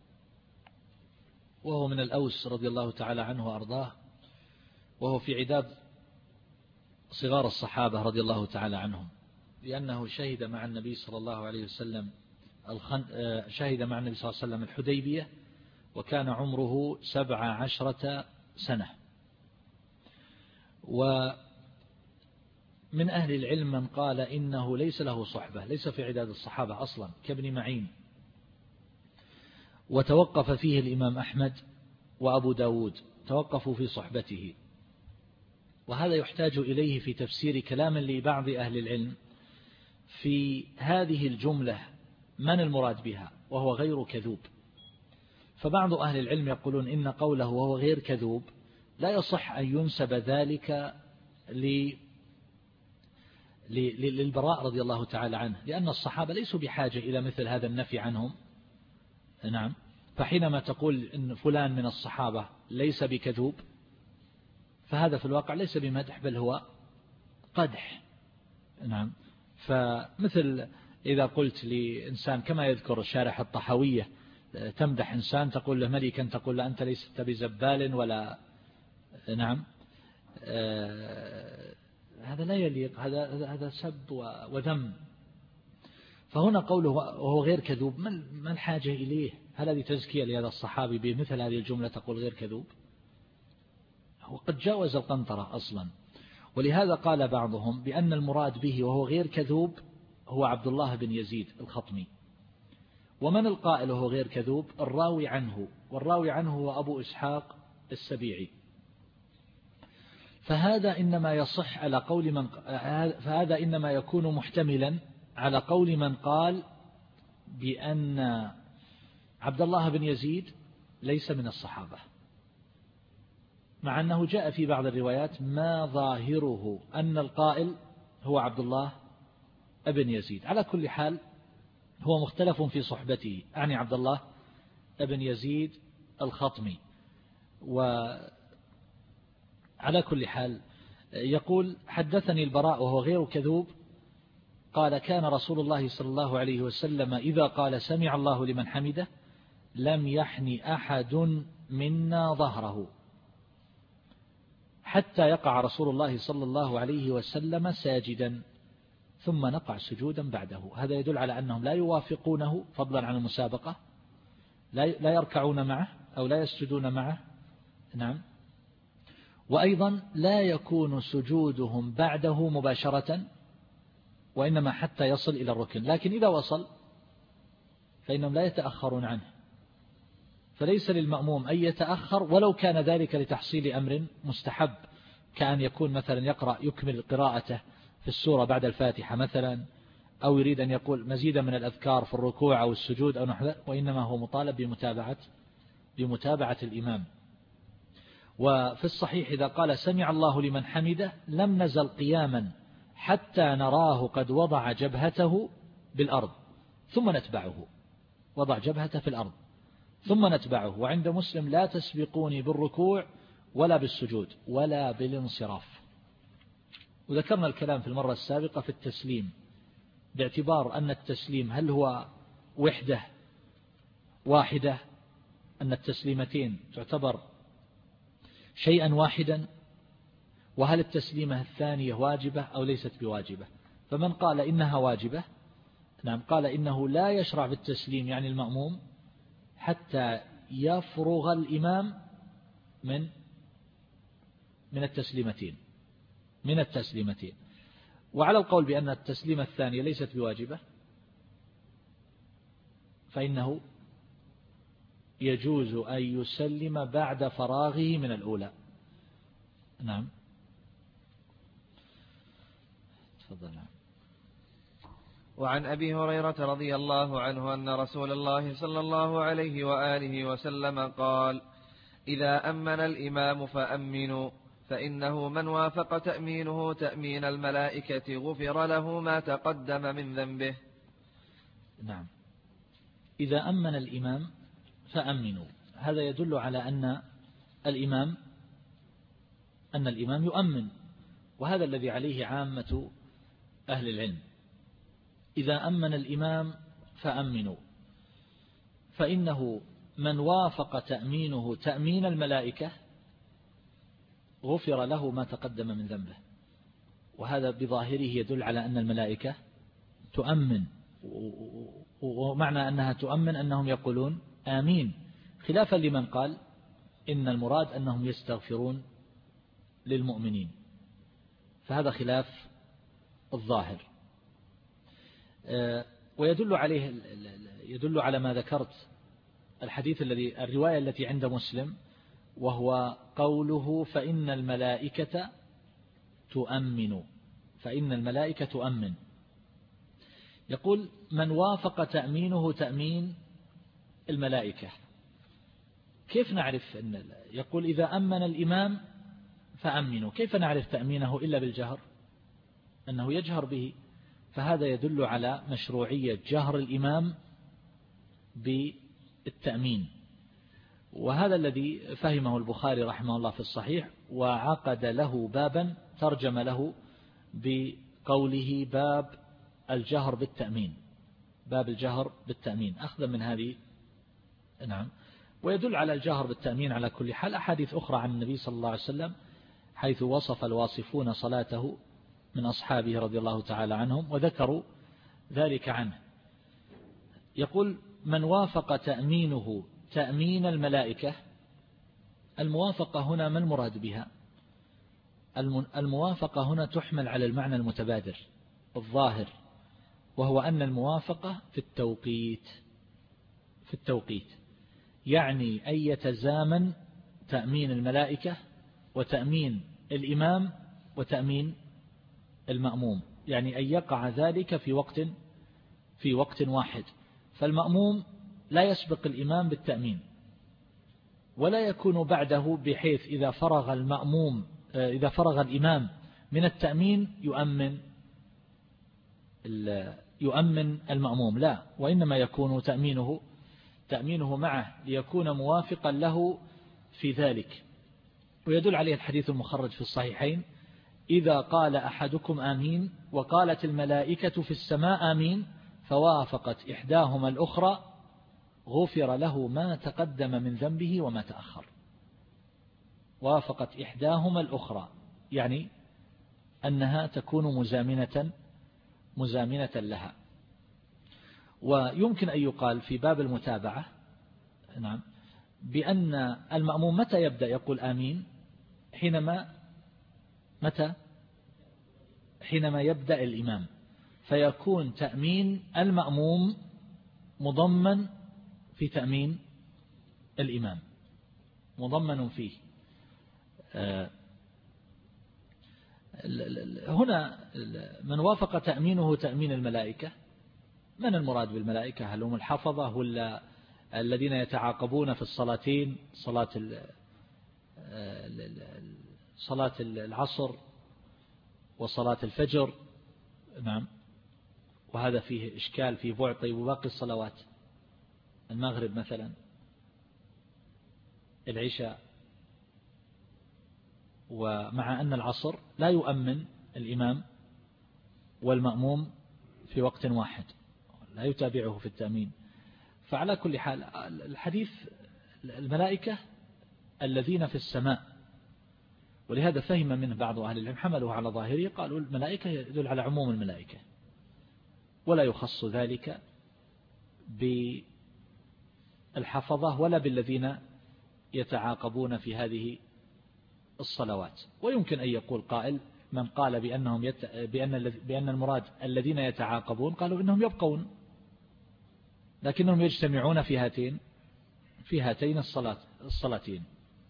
وهو من الأوس رضي الله تعالى عنه وأرضاه، وهو في عداد صغار الصحابة رضي الله تعالى عنهم، لأنه شهد مع النبي صلى الله عليه وسلم الخن... شهد مع النبي صلى الله عليه وسلم الحديبية وكان عمره سبع عشرة سنة. ومن أهل العلم من قال إنه ليس له صحبة، ليس في عداد الصحابة أصلا، كابن معين، وتوقف فيه الإمام أحمد وأبو داود، توقفوا في صحبته. وهذا يحتاج إليه في تفسير كلام لبعض أهل العلم في هذه الجملة من المراد بها وهو غير كذوب. فبعض أهل العلم يقولون إن قوله وهو غير كذوب لا يصح أن ينسب ذلك للبراء رضي الله تعالى عنه، لأن الصحابة ليسوا بحاجة إلى مثل هذا النفي عنهم. نعم. فحينما تقول إن فلان من الصحابة ليس بكذوب، فهذا في الواقع ليس بمدح بل هو قدح. نعم. فمثل إذا قلت لإنسان كما يذكر شارح الطحاوية، تمدح إنسان تقول له ملكا، تقول له أنت ليست بزبال ولا نعم هذا لا يليق، هذا هذا سب وذم. فهنا قوله وهو غير كذوب، ما الحاجة إليه؟ هل هذه تزكية لهذا الصحابي بمثل هذه الجملة تقول غير كذوب؟ هو قد جاوز القنطرة أصلا. ولهذا قال بعضهم بأن المراد به وهو غير كذوب هو عبد الله بن يزيد الخطمي. ومن القائل وهو غير كذوب؟ الراوي عنه، والراوي عنه هو أبو إسحاق السبيعي. فهذا إنما يصح على قول من فهذا إنما يكون محتملا على قول من قال بأن عبد الله بن يزيد ليس من الصحابة، مع أنه جاء في بعض الروايات ما ظاهره أن القائل هو عبد الله بن يزيد. على كل حال هو مختلف في صحبته، يعني عبد الله بن يزيد الخطمي. وعلى كل حال يقول حدثني البراء وهو غير كذوب قال كان رسول الله صلى الله عليه وسلم إذا قال سمع الله لمن حمده لم يحن أحد منا ظهره حتى يقع رسول الله صلى الله عليه وسلم ساجدا ثم نقع سجودا بعده. هذا يدل على أنهم لا يوافقونه فضلا عن المسابقة، لا يركعون معه أو لا يسجدون معه. نعم. وأيضا لا يكون سجودهم بعده مباشرة، وإنما حتى يصل إلى الركن، لكن إذا وصل فإنهم لا يتأخرون عنه. فليس للمأموم أن يتأخر ولو كان ذلك لتحصيل أمر مستحب، كأن يكون مثلا يقرأ يكمل قراءته في السورة بعد الفاتحة مثلا، أو يريد أن يقول مزيدا من الأذكار في الركوع أو السجود أو نحو ذلك، وإنما هو مطالب بمتابعة بمتابعة الإمام. وفي الصحيح إذا قال سمع الله لمن حمده لم نزل قياما حتى نراه قد وضع جبهته بالأرض ثم نتبعه، وضع جبهته في الأرض ثم نتبعه. وعند مسلم لا تسبقوني بالركوع ولا بالسجود ولا بالانصراف. وذكرنا الكلام في المرة السابقة في التسليم، باعتبار أن التسليم هل هو وحدة واحدة، أن التسليمتين تعتبر شيئا واحدا، وهل التسليمة الثانية واجبة أو ليست بواجبة. فمن قال إنها واجبة، نعم، قال إنه لا يشرع بالتسليم يعني المأموم حتى يفرغ الإمام من من التسليمتين من التسليمتين وعلى القول بأن التسليمة الثانية ليست بواجبة فإنه يجوز أن يسلم بعد فراغه من الأولى. نعم تفضل. وعن أبي هريرة رضي الله عنه أن رسول الله صلى الله عليه وآله وسلم قال إذا أمن الإمام فأمنوا فإنه من وافق تأمينه تأمين الملائكة غفر له ما تقدم من ذنبه. نعم، إذا أمن الإمام فأمنوا، هذا يدل على أن الإمام أن الإمام يؤمن، وهذا الذي عليه عامة أهل العلم. إذا أمن الإمام فأمنوا، فإنه من وافق تأمينه تأمين الملائكة غفر له ما تقدم من ذنبه. وهذا بظاهره يدل على أن الملائكة تؤمن، ومعنى أنها تؤمن أنهم يقولون آمين، خلافا لمن قال إن المراد أنهم يستغفرون للمؤمنين، فهذا خلاف الظاهر. ويدل عليه يدل على ما ذكرت الحديث الذي الرواية التي عند مسلم، وهو قوله فإن الملائكة تؤمن فإن الملائكة تؤمن. يقول من وافق تأمينه تأمين الملائكة. كيف نعرف أن يقول إذا أمن الإمام فأمنوا، كيف نعرف تأمينه إلا بالجهر، أنه يجهر به؟ فهذا يدل على مشروعية جهر الإمام بالتأمين، وهذا الذي فهمه البخاري رحمه الله في الصحيح، وعقد له بابا ترجم له بقوله باب الجهر بالتأمين، باب الجهر بالتأمين، أخذا من هذه نعم ويدل على الجهر بالتأمين على كل حال أحاديث أخرى عن النبي صلى الله عليه وسلم حيث وصف الواصفون صلاته من أصحابه رضي الله تعالى عنهم وذكروا ذلك عنه. يقول من وافق تأمينه تأمين الملائكة. الموافقة هنا ما المراد بها؟ الموافقة هنا تحمل على المعنى المتبادر الظاهر، وهو أن الموافقة في التوقيت في التوقيت يعني أن يتزامن تأمين الملائكة وتأمين الإمام وتأمين المأموم، يعني أن يقع ذلك في وقت في وقت واحد. فالمأموم لا يسبق الإمام بالتأمين ولا يكون بعده، بحيث إذا فرغ المأموم إذا فرغ الإمام من التأمين يؤمن يؤمن المأموم، لا، وإنما يكون تأمينه تأمينه معه ليكون موافقا له في ذلك. ويدل عليه الحديث المخرج في الصحيحين: إذا قال أحدكم آمين وقالت الملائكة في السماء آمين فوافقت إحداهما الأخرى غفر له ما تقدم من ذنبه وما تأخر. وافقت إحداهما الأخرى يعني أنها تكون مزامنة مزامنة لها. ويمكن أن يقال في باب المتابعة نعم بأن المأموم متى يبدأ يقول آمين؟ حينما متى؟ حينما يبدأ الإمام، فيكون تأمين المأموم مضمن في تأمين الإمام، مضمن فيه. هنا من وافق تأمينه تأمين الملائكة، من المراد بالملائكة؟ هل هم الحفظة ولا الذين يتعاقبون في الصلاتين، صلاة صلاة العصر وصلاة الفجر؟ نعم، وهذا فيه إشكال في بعد. طيب وباقي الصلوات، المغرب مثلا، العشاء، ومع أن العصر لا يؤمن الإمام والمأموم في وقت واحد، لا يتابعه في التأمين. فعلى كل حال الحديث الملائكة الذين في السماء، ولهذا فهم منه بعض أهل العلم حملوه على ظاهره، قالوا الملائكة يدل على عموم الملائكة ولا يخص ذلك بالحفظة ولا بالذين يتعاقبون في هذه الصلوات. ويمكن أن يقول قائل من قال بأنهم يت... بأن بأن المراد الذين يتعاقبون، قالوا إنهم يبقون لكنهم يجتمعون في هاتين في هاتين الصلاة الصلاتين.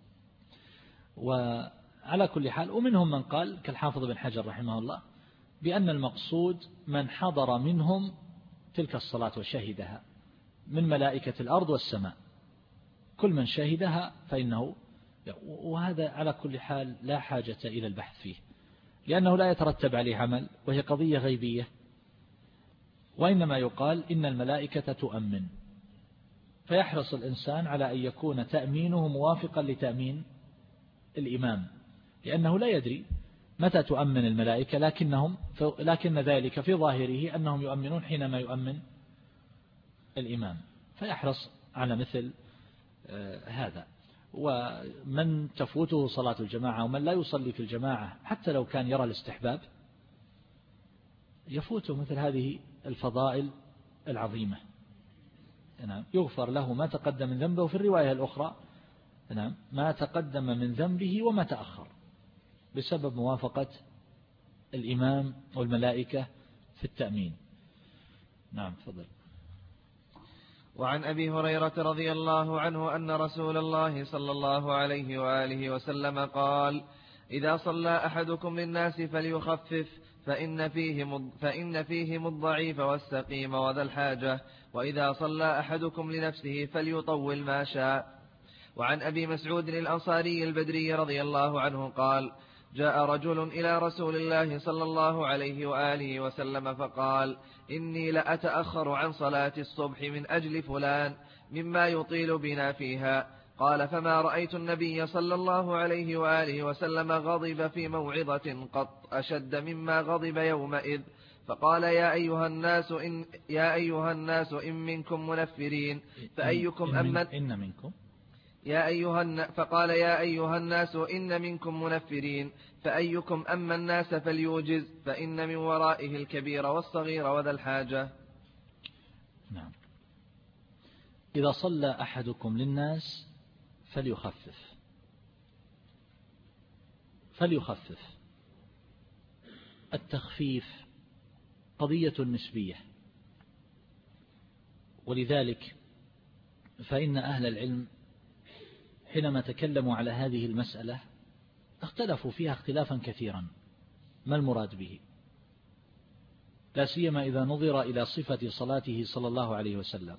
وعلى كل حال، ومنهم من قال كالحافظ بن حجر رحمه الله بأن المقصود من حضر منهم تلك الصلاة وشهدها من ملائكة الأرض والسماء، كل من شهدها فإنه، وهذا على كل حال لا حاجة إلى البحث فيه، لأنه لا يترتب عليه عمل، وهي قضية غيبية، وإنما يقال إن الملائكة تؤمن، فيحرص الإنسان على أن يكون تأمينه موافقا لتأمين الإمام، لأنه لا يدري متى تؤمن الملائكة، لكنهم لكن ذلك في ظاهره أنهم يؤمنون حينما يؤمن الإمام، فيحرص على مثل هذا. ومن تفوته صلاة الجماعة ومن لا يصلي في الجماعة حتى لو كان يرى الاستحباب يفوته مثل هذه الفضائل العظيمة، نعم، يغفر له ما تقدم من ذنبه، وفي الرواية الأخرى نعم ما تقدم من ذنبه وما تأخر بسبب موافقة الإمام والملائكة في التأمين. نعم فضل. وعن أبي هريرة رضي الله عنه أن رسول الله صلى الله عليه وآله وسلم قال: إذا صلى أحدكم للناس فليخفف، فإن فيهم, فإن فيهم الضعيف والسقيم وذا الحاجة، وإذا صلى أحدكم لنفسه فليطول ما شاء. وعن أبي مسعود الأنصاري البدري رضي الله عنه قال: جاء رجل إلى رسول الله صلى الله عليه وآله وسلم فقال: إني لأتأخر عن صلاة الصبح من أجل فلان مما يطيل بنا فيها. قال: فما رأيت النبي صلى الله عليه وآله وسلم غضب في موعظة قط أشد مما غضب يومئذ. فقال: يا أيها الناس إن, يا أيها الناس إن منكم منفرين فأيكم إن, من أمن إن منكم يا أيها فقال يا أيها الناس إن منكم منفرين فأيكم أما الناس فليوجز فإن من ورائه الكبير والصغير وذا الحاجة. نعم. إذا صلى أحدكم للناس فليخفف فليخفف التخفيف قضية نسبية، ولذلك فإن أهل العلم حينما تكلموا على هذه المسألة اختلفوا فيها اختلافا كثيرا ما المراد به، لا سيما إذا نظر إلى صفة صلاته صلى الله عليه وسلم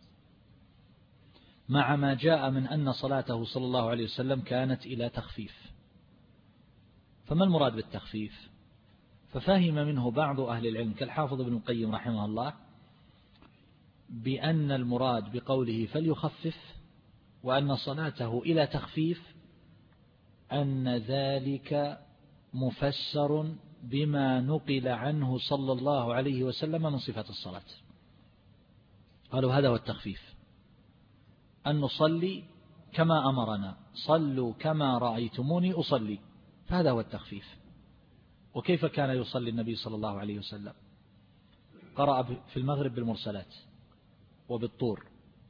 مع ما جاء من أن صلاته صلى الله عليه وسلم كانت إلى تخفيف. فما المراد بالتخفيف؟ ففهم منه بعض أهل العلم كالحافظ ابن القيم رحمه الله بأن المراد بقوله فليخفف وأن صلاته إلى تخفيف أن ذلك مفسر بما نقل عنه صلى الله عليه وسلم من صفة الصلاة. قالوا هذا هو التخفيف، أن نصلي كما أمرنا، صلوا كما رأيتموني أصلي، فهذا هو التخفيف. وكيف كان يصلي النبي صلى الله عليه وسلم؟ قرأ في المغرب بالمرسلات وبالطور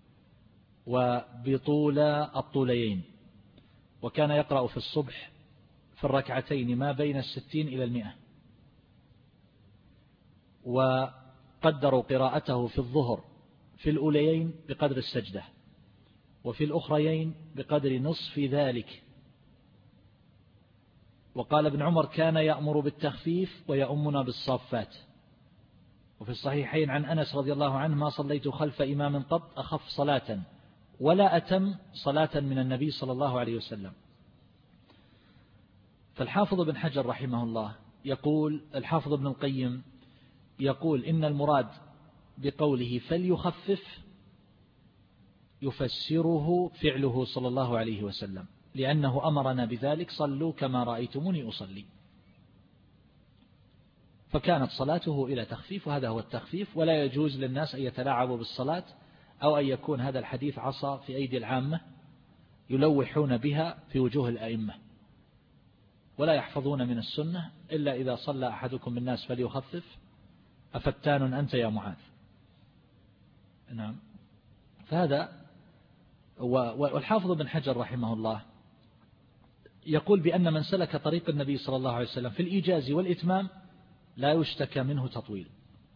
وبطول الطوليين، وكان يقرأ في الصبح في الركعتين ما بين الستين إلى المئة، وقدروا قراءته في الظهر في الأوليين بقدر السجدة وفي الأخريين بقدر نصف ذلك. وقال ابن عمر كان يأمر بالتخفيف ويأمنا بالصافات. وفي الصحيحين عن أنس رضي الله عنه ما صليت خلف إمام قط أخف صلاة ولا أتم صلاة من النبي صلى الله عليه وسلم. فالحافظ بن حجر رحمه الله يقول، الحافظ ابن القيم يقول إن المراد بقوله فليخفف يفسره فعله صلى الله عليه وسلم، لأنه أمرنا بذلك، صلوا كما رأيتموني أصلي. فكانت صلاته إلى تخفيف، وهذا هو التخفيف. ولا يجوز للناس أن يتلاعبوا بالصلاة أو أن يكون هذا الحديث عصا في أيدي العامة يلوحون بها في وجوه الأئمة، ولا يحفظون من السنة إلا إذا صلى أحدكم بالناس فليخفف أفتان أنت يا معاذ. نعم. فهذا والحافظ بن حجر رحمه الله يقول بأن من سلك طريق النبي صلى الله عليه وسلم في الإيجاز والإتمام لا يشتكى منه تطويل.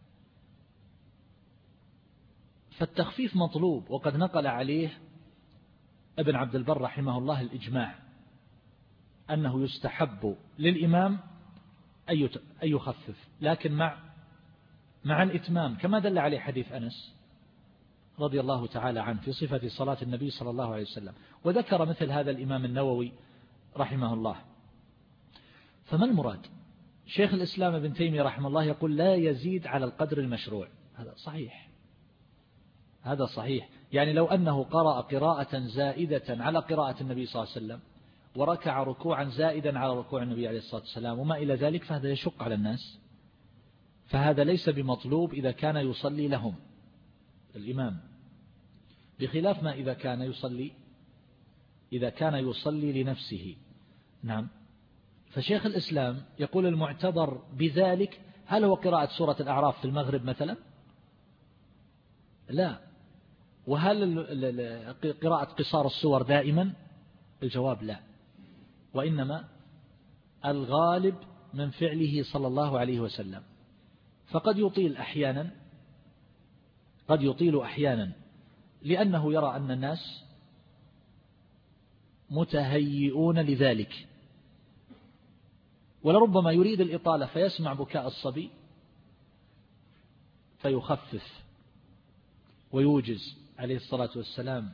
فالتخفيف مطلوب، وقد نقل عليه ابن عبد البر رحمه الله الإجماع أنه يستحب للإمام أن يخفف، لكن مع مع الإتمام، كما دل عليه حديث أنس رضي الله تعالى عنه في صفة صلاة النبي صلى الله عليه وسلم. وذكر مثل هذا الإمام النووي رحمه الله. فما المراد؟ شيخ الإسلام ابن تيمية رحمه الله يقول لا يزيد على القدر المشروع. هذا صحيح، هذا صحيح. يعني لو أنه قرأ قراءة زائدة على قراءة النبي صلى الله عليه وسلم وركع ركوعا زائدا على ركوع النبي عليه الصلاة والسلام وما إلى ذلك، فهذا يشق على الناس، فهذا ليس بمطلوب إذا كان يصلي لهم الإمام، بخلاف ما إذا كان يصلي إذا كان يصلي لنفسه. نعم. فشيخ الإسلام يقول المعتبر بذلك هل هو قراءة سورة الأعراف في المغرب مثلا؟ لا. وهل قراءة قصار السور دائما؟ الجواب لا، وإنما الغالب من فعله صلى الله عليه وسلم. فقد يطيل أحيانا قد يطيل أحيانا لأنه يرى أن الناس متهيئون لذلك، ولربما يريد الإطالة فيسمع بكاء الصبي فيخفف ويوجز عليه الصلاة والسلام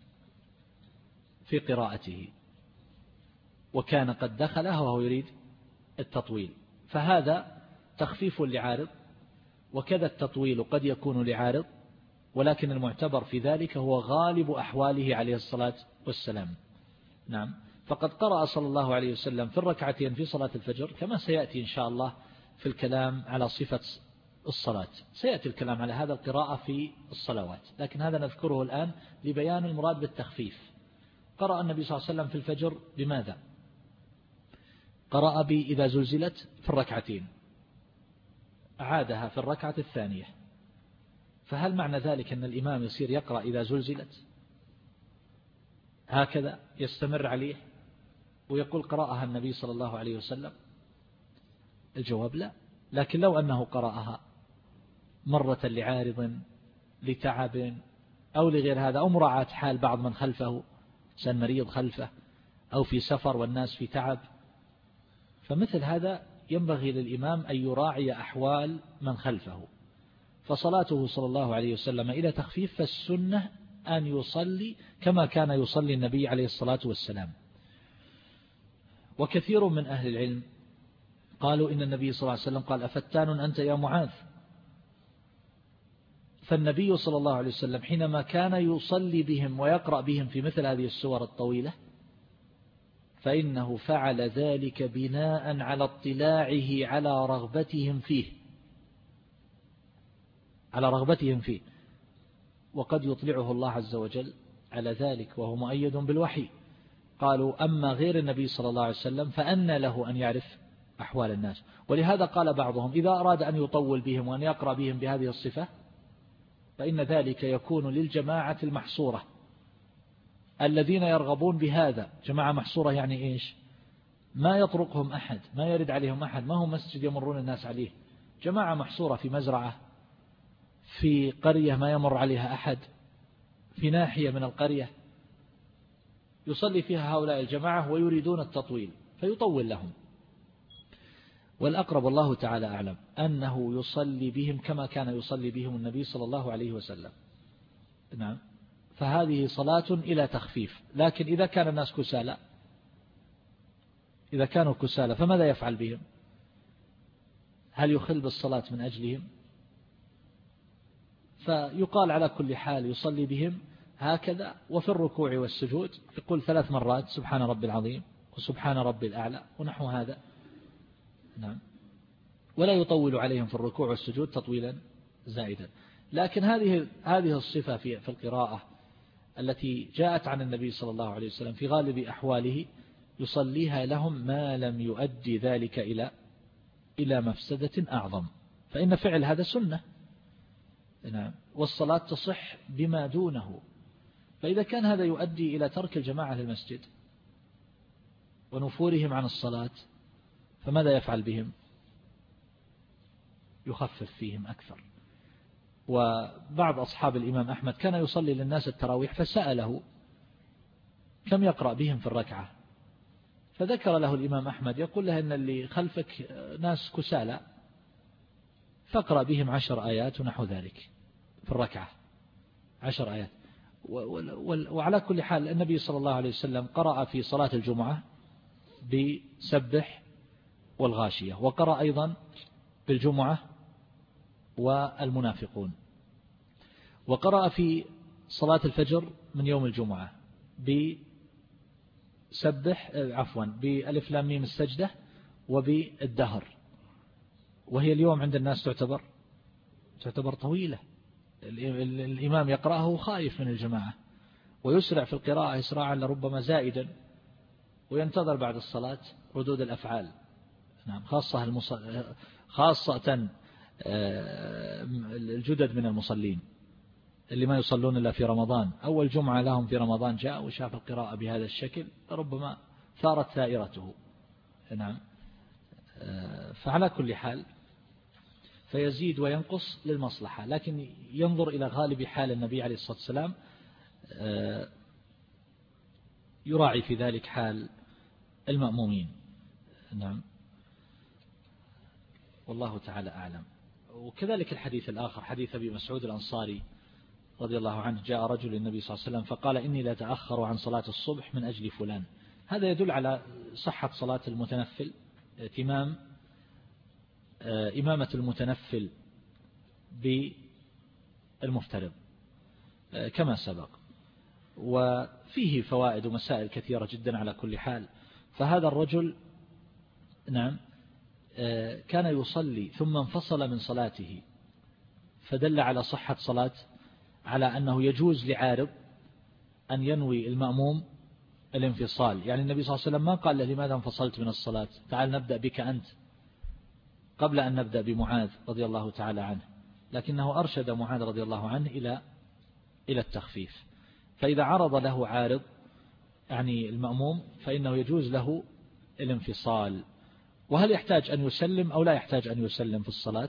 في قراءته، وكان قد دخلها وهو يريد التطويل، فهذا تخفيف لعارض، وكذا التطويل قد يكون لعارض، ولكن المعتبر في ذلك هو غالب أحواله عليه الصلاة والسلام. نعم. فقد قرأ صلى الله عليه وسلم في الركعتين في صلاة الفجر كما سيأتي إن شاء الله في الكلام على صفة الصلاة، سيأتي الكلام على هذا القراءة في الصلوات، لكن هذا نذكره الآن لبيان المراد بالتخفيف. قرأ النبي صلى الله عليه وسلم في الفجر بماذا؟ قرأ بإذا زلزلت في الركعتين، أعادها في الركعة الثانية. فهل معنى ذلك أن الإمام يصير يقرأ إذا زلزلت هكذا يستمر عليه ويقول قرأها النبي صلى الله عليه وسلم؟ الجواب لا. لكن لو أنه قرأها مرة لعارض، لتعب، أو لغير هذا، أو مراعاة حال بعض من خلفه، إنسان مريض خلفه، أو في سفر والناس في تعب، فمثل هذا ينبغي للإمام أن يراعي أحوال من خلفه. فصلاته صلى الله عليه وسلم إلى تخفيف، فالسنة أن يصلي كما كان يصلي النبي عليه الصلاة والسلام. وكثير من أهل العلم قالوا إن النبي صلى الله عليه وسلم قال: أفتان أنت يا معاذ؟ فالنبي صلى الله عليه وسلم حينما كان يصلي بهم ويقرأ بهم في مثل هذه السور الطويلة فإنه فعل ذلك بناء على اطلاعه على رغبتهم فيه على رغبتهم فيه وقد يطلعه الله عز وجل على ذلك وهو مؤيد بالوحي. قالوا: أما غير النبي صلى الله عليه وسلم فأن له أن يعرف أحوال الناس. ولهذا قال بعضهم: إذا أراد أن يطول بهم وأن يقرأ بهم بهذه الصفة فإن ذلك يكون للجماعة المحصورة الذين يرغبون بهذا. جماعة محصورة يعني إيش؟ ما يطرقهم أحد، ما يرد عليهم أحد، ما هو مسجد يمرون الناس عليه. جماعة محصورة في مزرعة، في قرية ما يمر عليها أحد، في ناحية من القرية يصلي فيها هؤلاء الجماعة ويريدون التطويل فيطول لهم. والأقرب الله تعالى أعلم أنه يصلي بهم كما كان يصلي بهم النبي صلى الله عليه وسلم. نعم. فهذه صلاة إلى تخفيف. لكن إذا كان الناس كسالى إذا كانوا كسالى فماذا يفعل بهم؟ هل يخل بالصلاة من أجلهم؟ فيقال على كل حال يصلي بهم هكذا، وفي الركوع والسجود يقول ثلاث مرات سبحان ربي العظيم وسبحان ربي الأعلى ونحو هذا. نعم. ولا يطول عليهم في الركوع والسجود تطويلا زائدا. لكن هذه هذه الصفة في في القراءة التي جاءت عن النبي صلى الله عليه وسلم في غالب أحواله يصليها لهم ما لم يؤدي ذلك إلى إلى مفسدة أعظم، فإن فعل هذا سنة. نعم. والصلاة تصح بما دونه. فإذا كان هذا يؤدي إلى ترك الجماعة للمسجد ونفورهم عن الصلاة فماذا يفعل بهم؟ يخفف فيهم أكثر. وبعض أصحاب الإمام أحمد كان يصلي للناس التراويح فسأله كم يقرأ بهم في الركعة، فذكر له الإمام أحمد يقول له إن اللي خلفك ناس كسالى فاقرأ بهم عشر آيات ونحو ذلك في الركعة، عشر آيات. وعلى كل حال النبي صلى الله عليه وسلم قرأ في صلاة الجمعة بسبح والغاشية، وقرأ أيضا بالجمعة والمنافقون، وقرأ في صلاة الفجر من يوم الجمعة بسبح عفوا بألف لام ميم السجدة وبالدهر، وهي اليوم عند الناس تعتبر تعتبر طويلة. الإمام يقرأه خائف من الجماعة ويسرع في القراءة إسراعا لربما زائدا، وينتظر بعد الصلاة ردود الأفعال. نعم. خاصة المص... خاصة الجدد من المصلين اللي ما يصلون إلا في رمضان، أول جمعة لهم في رمضان جاء وشاف القراءة بهذا الشكل ربما ثارت ثائرته. نعم. فعلى كل حال فيزيد وينقص للمصلحة، لكن ينظر إلى غالب حال النبي عليه الصلاة والسلام يراعي في ذلك حال المأمومين. نعم. والله تعالى أعلم. وكذلك الحديث الآخر حديث أبي مسعود الأنصاري رضي الله عنه، جاء رجل للنبي صلى الله عليه وسلم فقال: إني لا أتأخر عن صلاة الصبح من أجل فلان. هذا يدل على صحة صلاة المتنفل، اتمام إمامة المتنفل بالمفترض كما سبق، وفيه فوائد ومسائل كثيرة جدا على كل حال. فهذا الرجل نعم كان يصلي ثم انفصل من صلاته، فدل على صحة صلاة، على أنه يجوز لعارض أن ينوي المأموم الانفصال. يعني النبي صلى الله عليه وسلم ما قال له لماذا انفصلت من الصلاة، تعال نبدأ بك أنت قبل أن نبدأ بمعاذ رضي الله تعالى عنه، لكنه أرشد معاذ رضي الله عنه إلى إلى التخفيف. فإذا عرض له عارض يعني المأموم فإنه يجوز له الانفصال. وهل يحتاج أن يسلم أو لا يحتاج أن يسلم في الصلاة؟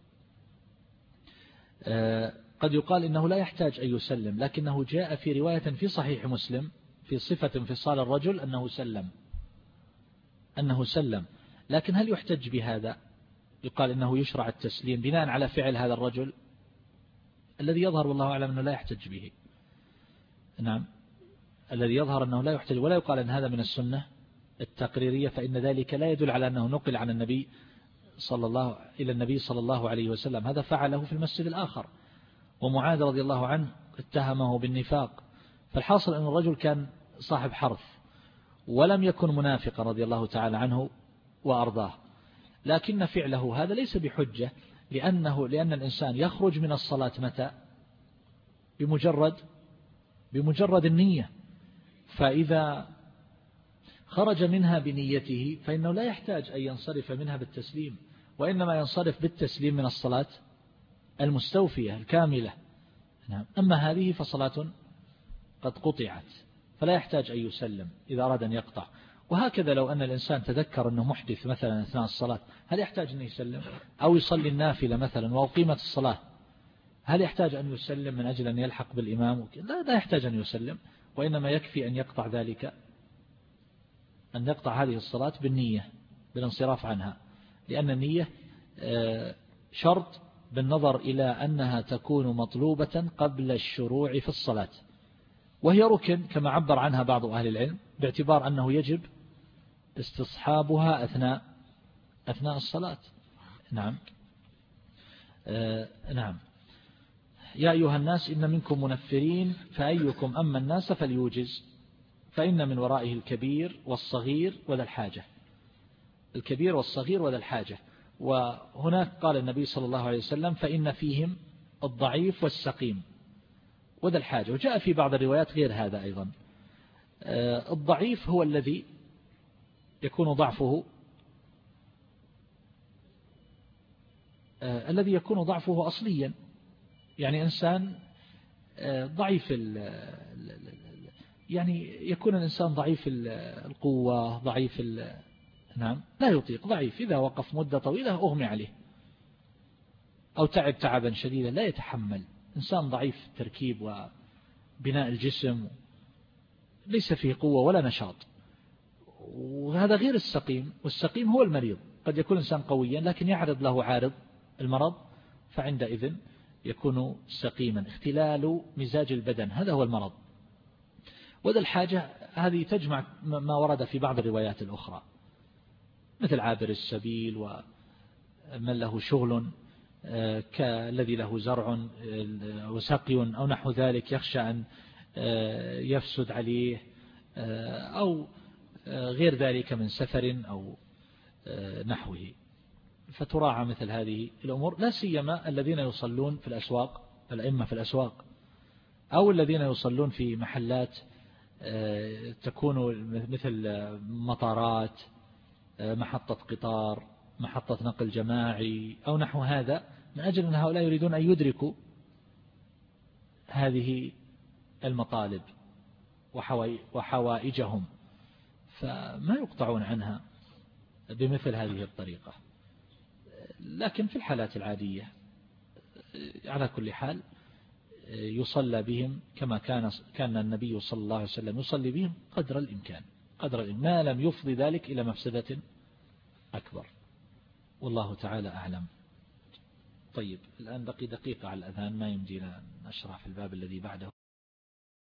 قد يقال إنه لا يحتاج أن يسلم، لكنه جاء في رواية في صحيح مسلم في صفة انفصال الرجل أنه سلم أنه سلم لكن هل يحتج بهذا؟ يقال إنه يشرع التسليم بناء على فعل هذا الرجل؟ الذي يظهر والله أعلم أنه لا يحتج به. نعم، الذي يظهر أنه لا يحتج، ولا يقال أن هذا من السنة التقريرية، فإن ذلك لا يدل على أنه نقل عن النبي صلى الله إلى النبي صلى الله عليه وسلم، هذا فعله في المسجد الآخر. ومعاذ رضي الله عنه اتهمه بالنفاق، فالحاصل أن الرجل كان صاحب حرث ولم يكن منافقا رضي الله تعالى عنه وأرضاه، لكن فعله هذا ليس بحجة، لأنه لأن الإنسان يخرج من الصلاة متى؟ بمجرد بمجرد النية، فإذا خرج منها بنيته فإنه لا يحتاج أن ينصرف منها بالتسليم، وإنما ينصرف بالتسليم من الصلاة المستوفية الكاملة. نعم. أما هذه فصلاة قد قطعت فلا يحتاج أن يسلم إذا أراد أن يقطع. وهكذا لو أن الإنسان تذكر أنه محدث مثلا أثناء الصلاة، هل يحتاج أن يسلم؟ أو يصلي النافلة مثلا وأقيمت الصلاة، هل يحتاج أن يسلم من أجل أن يلحق بالإمام؟ لا، لا يحتاج أن يسلم، وإنما يكفي أن يقطع ذلك أن يقطع هذه الصلاة بالنية بالانصراف عنها، لأن النية شرط بالنظر إلى أنها تكون مطلوبة قبل الشروع في الصلاة، وهي ركن كما عبر عنها بعض أهل العلم، باعتبار أنه يجب استصحابها أثناء أثناء الصلاة. نعم. آه نعم. يا أيها الناس إن منكم منفرين فأيكم أما الناس فليوجز، فإن من ورائه الكبير والصغير وذا الحاجة. الكبير والصغير وذا الحاجة. وهناك قال النبي صلى الله عليه وسلم فإن فيهم الضعيف والسقيم وذا الحاجة، وجاء في بعض الروايات غير هذا أيضا. آه الضعيف هو الذي يكون ضعفه آه الذي يكون ضعفه أصليا، يعني إنسان آه ضعيف ال يعني يكون الإنسان ضعيف القوة، ضعيف نعم لا يطيق، ضعيف إذا وقف مدة طويلة أغمي عليه أو تعب تعبا شديدا لا يتحمل، إنسان ضعيف التركيب وبناء الجسم ليس فيه قوة ولا نشاط، وهذا غير السقيم. والسقيم هو المريض، قد يكون إنسان قويا لكن يعرض له عارض المرض، فعندئذ يكون سقيما، اختلال مزاج البدن، هذا هو المرض. وذا الحاجة هذه تجمع ما ورد في بعض الروايات الأخرى، مثل عابر السبيل ومن له شغل كالذي له زرع وسقي أو نحو ذلك يخشى أن يفسد عليه، أو غير ذلك من سفر أو نحوه، فتراعى مثل هذه الأمور، لا سيما الذين يصلون في الأسواق، الأئمة في الأسواق، أو الذين يصلون في محلات تكون مثل مطارات، محطة قطار، محطة نقل جماعي أو نحو هذا، من أجل أن هؤلاء يريدون أن يدركوا هذه المطالب وحوائجهم، فما يقطعون عنها بمثل هذه الطريقة. لكن في الحالات العادية على كل حال يصلى بهم كما كان كان النبي صلى الله عليه وسلم يصلي بهم قدر الإمكان، قدر الإمكان ما لم يفضي ذلك إلى مفسدة أكبر، والله تعالى أعلم. طيب الآن بقي دقيقة على الأذان، ما يمدينا نشرح في الباب الذي بعده.